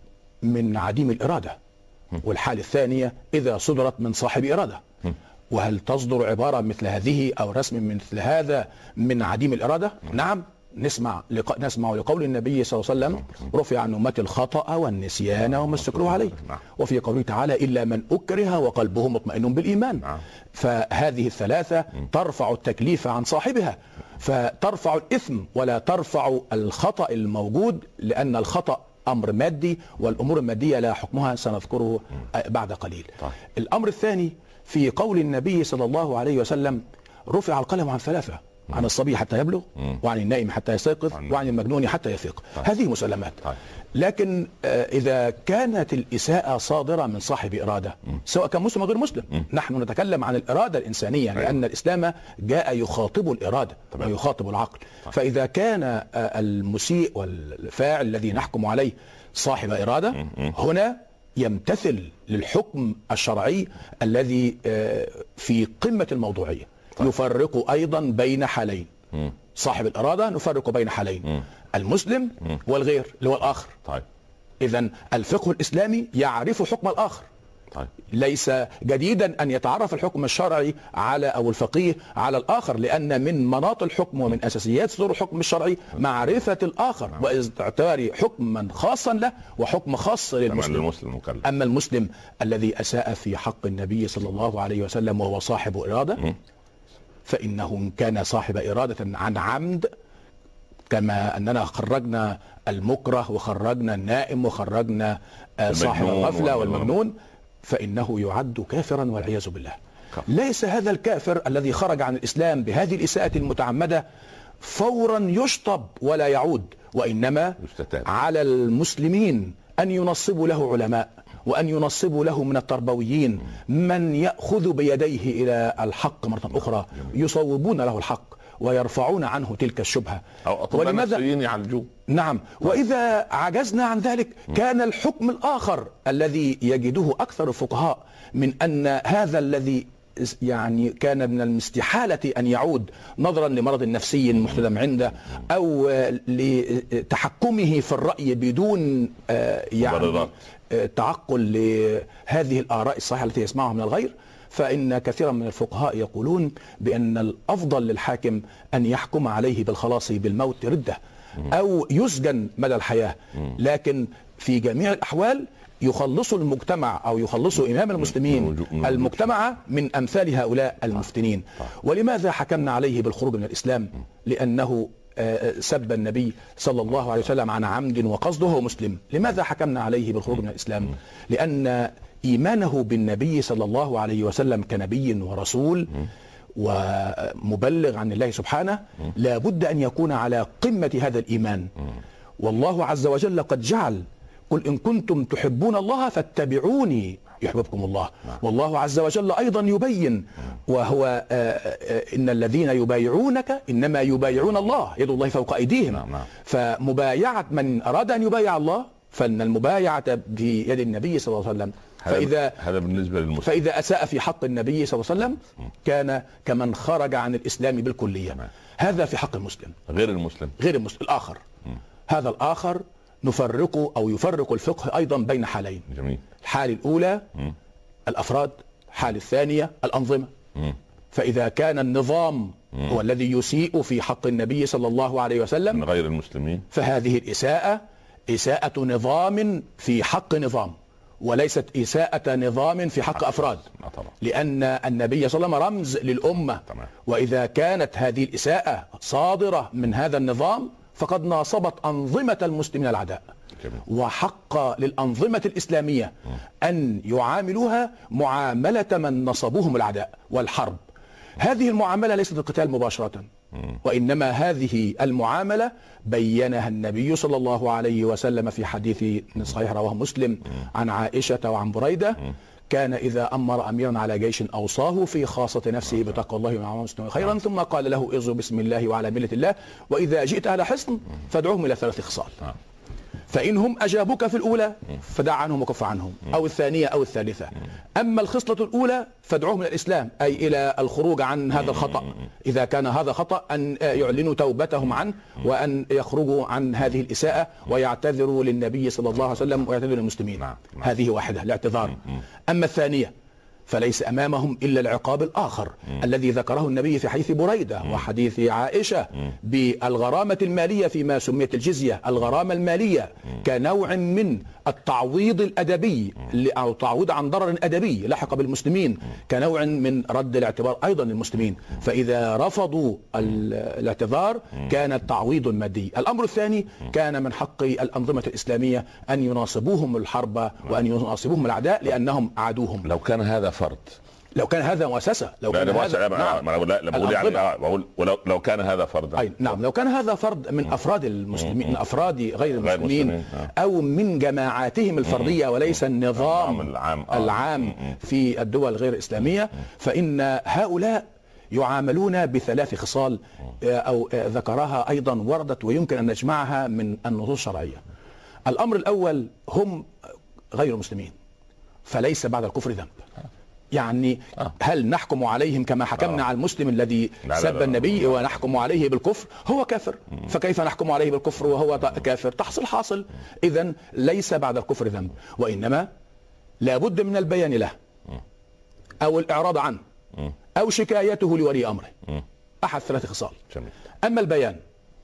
من عديم الإرادة، والحال الثانية إذا صدرت من صاحب إرادة. وهل تصدر عبارة مثل هذه أو رسم مثل هذا من عديم الإرادة؟ نعم. نسمع لق... نسمع لقول النبي صلى الله عليه وسلم: رفع عن أمتي الخطأ والنسيان وما استكرهوا عليه. وفي قوله تعالى: إلا من أكره وقلبه مطمئن بالإيمان. فهذه الثلاثة ترفع التكليف عن صاحبها، فترفع الإثم ولا ترفع الخطأ الموجود، لأن الخطأ أمر مادي والأمور المادية لا حكمها، سنذكره بعد قليل. الأمر الثاني في قول النبي صلى الله عليه وسلم: رفع القلم عن ثلاثة، عن الصبي حتى يبلغ، وعن النائم حتى يستيقظ، وعن المجنون حتى يفيق. هذه مسلمات. لكن إذا كانت الإساءة صادرة من صاحب إرادة، سواء كان مسلم أو غير مسلم، نحن نتكلم عن الإرادة الإنسانية، لأن الإسلام جاء يخاطب الإرادة ويخاطب العقل. فإذا كان المسيء والفاعل الذي نحكم عليه صاحب إرادة، هنا يمتثل للحكم الشرعي الذي في قمة الموضوعية. طيب. يفرق أيضا بين حالين. م. صاحب الإرادة نفرق بين حالين، م. المسلم م. والغير اللي هو الآخر. طيب. إذن الفقه الإسلامي يعرف حكم الآخر. طيب. ليس جديدا أن يتعرف الحكم الشرعي على أو الفقيه على الآخر، لأن من مناط الحكم ومن أساسيات صدور الحكم الشرعي معرفة الآخر واعتبار حكما خاصا له وحكم خاص للمسلم. المسلم مكلف. أما المسلم الذي أساء في حق النبي صلى الله عليه وسلم وهو صاحب إرادة، م. فإنه إن كان صاحب إرادة عن عمد، كما أننا خرجنا المكره وخرجنا النائم وخرجنا صاحب الغفلة والمجنون، فإنه يعد كافرا والعياذ بالله. ليس هذا الكافر الذي خرج عن الإسلام بهذه الإساءة المتعمدة فورا يشطب ولا يعود، وإنما على المسلمين أن ينصبوا له علماء، وأن ينصبوا له من التربويين من يأخذ بيديه إلى الحق مرة أخرى، يصوبون له الحق ويرفعون عنه تلك الشبهة. ولماذا يعالجوه؟ نعم. وإذا عجزنا عن ذلك كان الحكم الآخر الذي يجده أكثر الفقهاء من أن هذا الذي يعني كان من الاستحالة أن يعود نظرا لمرض نفسي محتدم عنده أو لتحكمه في الرأي بدون يعني تعقل لهذه الآراء الصحيحة التي يسمعها من الغير، فإن كثيرا من الفقهاء يقولون بأن الأفضل للحاكم أن يحكم عليه بالخلاص بالموت ردة أو يسجن مدى الحياة، لكن في جميع الأحوال يخلصوا المجتمع أو يخلصوا إمام المسلمين المجتمع من أمثال هؤلاء المفتنين. ولماذا حكمنا عليه بالخروج من الإسلام؟ لأنه سب النبي صلى الله عليه وسلم عن عمد وقصده وهو مسلم. لماذا حكمنا عليه بالخروج من الإسلام؟ لأن إيمانه بالنبي صلى الله عليه وسلم كنبي ورسول ومبلغ عن الله سبحانه لا بد أن يكون على قمة هذا الإيمان. والله عز وجل قد جعل: قل إن كنتم تحبون الله فاتبعوني يحببكم الله. والله عز وجل أيضا يبين وهو إن الذين يبايعونك إنما يبايعون الله، يد الله فوق أيديهم. فمبايعة من أراد أن يبايع الله فإن المبايعة بيد النبي صلى الله عليه وسلم. فإذا هذا بالنسبة للمسلم. فإذا أساء في حق النبي صلى الله عليه وسلم كان كمن خرج عن الإسلام بالكلية. هذا في حق المسلم. غير المسلم غير المسلم الآخر، هذا الآخر نفرق أو يفرق الفقه أيضا بين حالين. جميل. الحال الأولى م. الأفراد، الحال الثانية الأنظمة. م. فإذا كان النظام م. هو الذي يسيء في حق النبي صلى الله عليه وسلم من غير المسلمين، فهذه الإساءة إساءة نظام في حق نظام، وليست إساءة نظام في حق أفراد، لأن النبي صلى الله عليه وسلم رمز للأمة. وإذا كانت هذه الإساءة صادرة من هذا النظام فقد ناصبت أنظمة المسلمين العداء. وحق للأنظمة الإسلامية أن يعاملوها معاملة من نصبوهم العداء والحرب. هذه المعاملة ليست القتال مباشرة، وإنما هذه المعاملة بينها النبي صلى الله عليه وسلم في حديث صحيح رواه مسلم عن عائشة وعن بريدة: كان إذا أمر أميرا على جيش أوصاه في خاصة نفسه بتقوى الله ومعاملة المسلمين خيرا، ثم قال له اغزو بسم الله وعلى ملة الله، وإذا جئت أهل حصن فادعوهم إلى ثلاث خصال، فإنهم أجابوك في الأولى فدع عنهم وكف عنهم، أو الثانية أو الثالثة. أما الخصلة الأولى فادعوهم إلى الإسلام، أي إلى الخروج عن هذا الخطأ، إذا كان هذا خطأ أن يعلنوا توبتهم عنه وأن يخرجوا عن هذه الإساءة ويعتذروا للنبي صلى الله عليه وسلم ويعتذروا للمسلمين. هذه واحدة، الاعتذار. أما الثانية فليس أمامهم إلا العقاب الآخر م. الذي ذكره النبي في حديث بريدة م. وحديث عائشة م. بالغرامة المالية فيما سميت الجزية. الغرامة المالية م. كنوع من التعويض الأدبي م. أو تعويض عن ضرر أدبي لحق بالمسلمين م. كنوع من رد الاعتبار أيضا للمسلمين، م. فإذا رفضوا الاعتذار م. كان التعويض مادي. الأمر الثاني م. كان من حق الأنظمة الإسلامية أن يناصبوهم الحرب م. وأن يناصبوهم الأعداء لأنهم عادوهم. لو كان هذا فرد، لو كان هذا مؤسسة، لو كان لا هذا نعم. لا لا بقول يعني بقول ولو لو كان هذا فرد، أي نعم، لو كان هذا فرد من أفراد المسلمين، من أفراد غير المسلمين أو من جماعاتهم الفردية وليس النظام العام, العام في الدول غير الإسلامية، فإن هؤلاء يعاملون بثلاث خصال أو ذكرها أيضا وردت ويمكن أن نجمعها من النصوص الشرعية. الأمر الأول هم غير المسلمين، فليس بعد الكفر ذنب. يعني هل نحكم عليهم كما حكمنا على المسلم الذي سب النبي ونحكم عليه بالكفر؟ هو كافر، فكيف نحكم عليه بالكفر وهو كافر؟ تحصل حاصل. إذن ليس بعد الكفر ذنب، وإنما لابد من البيان له أو الإعراض عنه أو شكايته لولي أمره، أحد ثلاث خصال. أما البيان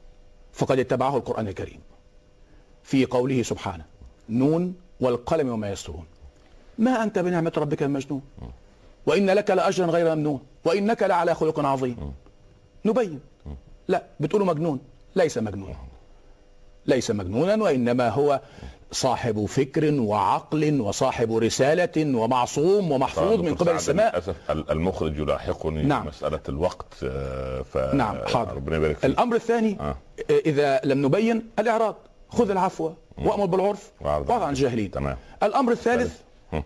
فقد اتبعه القرآن الكريم في قوله سبحانه: نون والقلم وما يسطرون، ما أنت بنعمة ربك المجنون، وإن لك لأجرا غير ممنون، وإنك لعلى خلق عظيم. نبين، لا بتقولوا مجنون، ليس مجنون، ليس مجنونا، وإنما هو صاحب فكر وعقل وصاحب رسالة ومعصوم ومحفوظ من قبل السماء. للأسف المخرج يلاحقني نعم. مسألة الوقت. ف... نعم حاضر. ربنا يبارك فيك. الأمر الثاني آه. إذا لم نبين الإعراض، خذ العفو وأمر بالعرف وأعرض عن الجاهلين. تمام. الأمر الثالث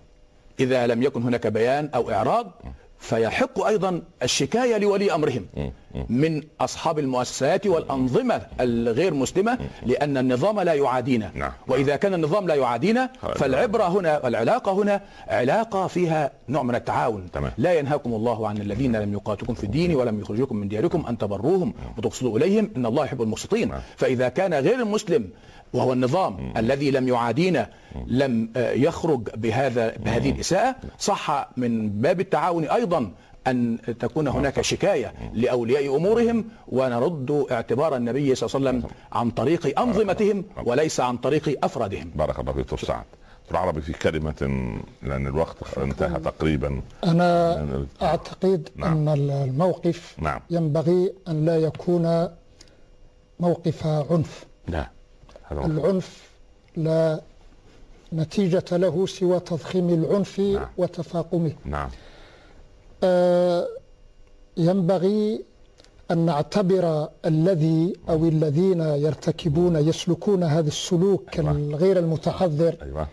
إذا لم يكن هناك بيان أو إعراض فيحق أيضا الشكاية لولي أمرهم من أصحاب المؤسسات والأنظمة الغير مسلمة، لأن النظام لا يعادينا، وإذا كان النظام لا يعادينا فالعبرة هنا والعلاقة هنا علاقة فيها نوع من التعاون. لا ينهاكم الله عن الذين لم يقاتلوكم في الدين ولم يخرجوكم من دياركم أن تبروهم وتقسطوا إليهم إن الله يحب المقسطين. فإذا كان غير المسلم وهو النظام م. الذي لم يعادينا لم يخرج بهذا بهذه الإساءة، صح من باب التعاون أيضا أن تكون هناك شكاية لأولياء أمورهم ونرد اعتبار النبي صلى الله عليه وسلم عن طريق أنظمتهم وليس عن طريق أفرادهم. بارك الله فيك. دكتور سعد العربي في كلمة لأن الوقت انتهى تقريبا. أنا أعتقد نعم. أن الموقف نعم. ينبغي أن لا يكون موقف عنف. لا. العنف لا نتيجة له سوى تضخيم العنف نعم. وتفاقمه. نعم. آه ينبغي أن نعتبر الذي أو الذين يرتكبون يسلكون هذا السلوك أيوة. الغير المتحضر أيوة.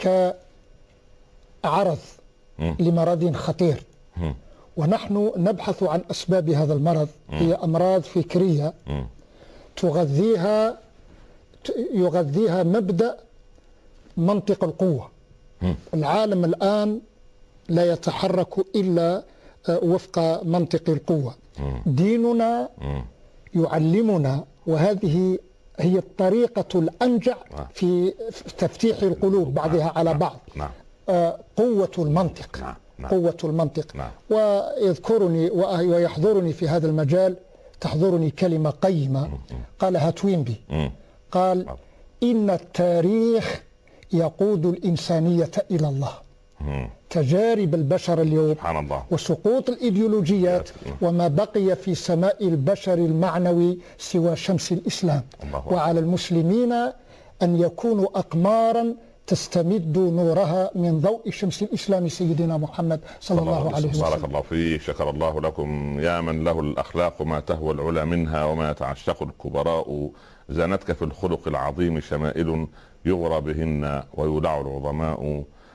كعرض م. لمرض خطير، م. ونحن نبحث عن أسباب هذا المرض. م. هي أمراض فكرية م. تغذيها يغذيها مبدأ منطق القوة. م. العالم الآن لا يتحرك إلا وفق منطق القوة. م. ديننا م. يعلمنا، وهذه هي الطريقة الأنجع في تفتيح القلوب بعضها على بعض. نعم. قوة المنطق. نعم. نعم. قوة المنطق. نعم. ويذكرني ويحضرني في هذا المجال تحضرني كلمة قيمة قالها توينبي. م. قال: إن التاريخ يقود الإنسانية إلى الله. م. تجارب البشر اليوم سبحان الله. وسقوط الإيديولوجيات وما بقي في سماء البشر المعنوي سوى شمس الإسلام. وعلى المسلمين أن يكونوا أقمارا تستمد نورها من ضوء شمس الإسلام سيدنا محمد صلى الله, الله عليه وسلم. بارك الله فيك. شكر الله لكم. يا من له الأخلاق ما تهوى العلا منها وما يتعشق الكبراء، زانتك في الخلق العظيم شمائل يغرى بهن ويولع العظماء.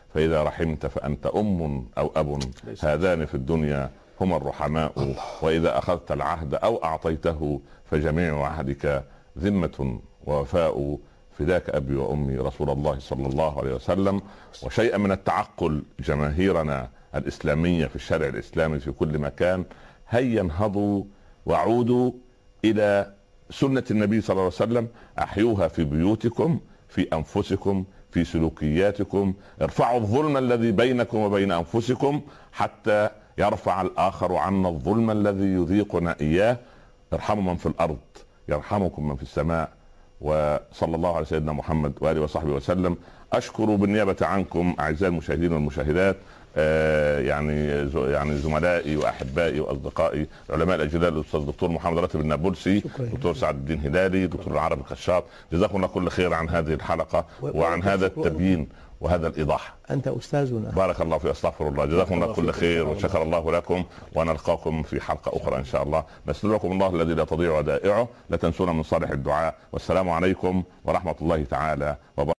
فإذا رحمت فأنت أم أو أب، هذان في الدنيا هما الرحماء، وإذا أخذت العهد أو أعطيته فجميع عهدك ذمة ووفاء، فداك أبي وأمي رسول الله صلى الله عليه وسلم. وشيئا من التعقل جماهيرنا الإسلامية في الشارع الإسلامي في كل مكان، هيا انهضوا وعودوا إلى سنة النبي صلى الله عليه وسلم، أحيوها في بيوتكم، في أنفسكم، في سلوكياتكم، ارفعوا الظلم الذي بينكم وبين أنفسكم حتى يرفع الآخر عنا الظلم الذي يذيقنا إياه. ارحموا من في الأرض يرحمكم من في السماء. وصلى الله على سيدنا محمد وآله وصحبه وسلم. أشكر بالنيابة عنكم أعزائي المشاهدين والمشاهدات آه يعني يعني زملائي واحبائي واصدقائي العلماء الاجلاء، الاستاذ الدكتور محمد راتب النابلسي، دكتور سعد الدين هلالي، دكتور العربي الخشاب، جزاكم الله كل خير عن هذه الحلقه وعن هذا التبيين وهذا الايضاح. انت استاذنا، بارك الله فيك. استغفر الله. جزاكم الله كل خير وشكر الله لكم، ونلقاكم في حلقه اخرى ان شاء الله. نستودعكم الله الذي لا تضيع ودائعه، لا تنسونا من صالح الدعاء، والسلام عليكم ورحمه الله تعالى وبركاته.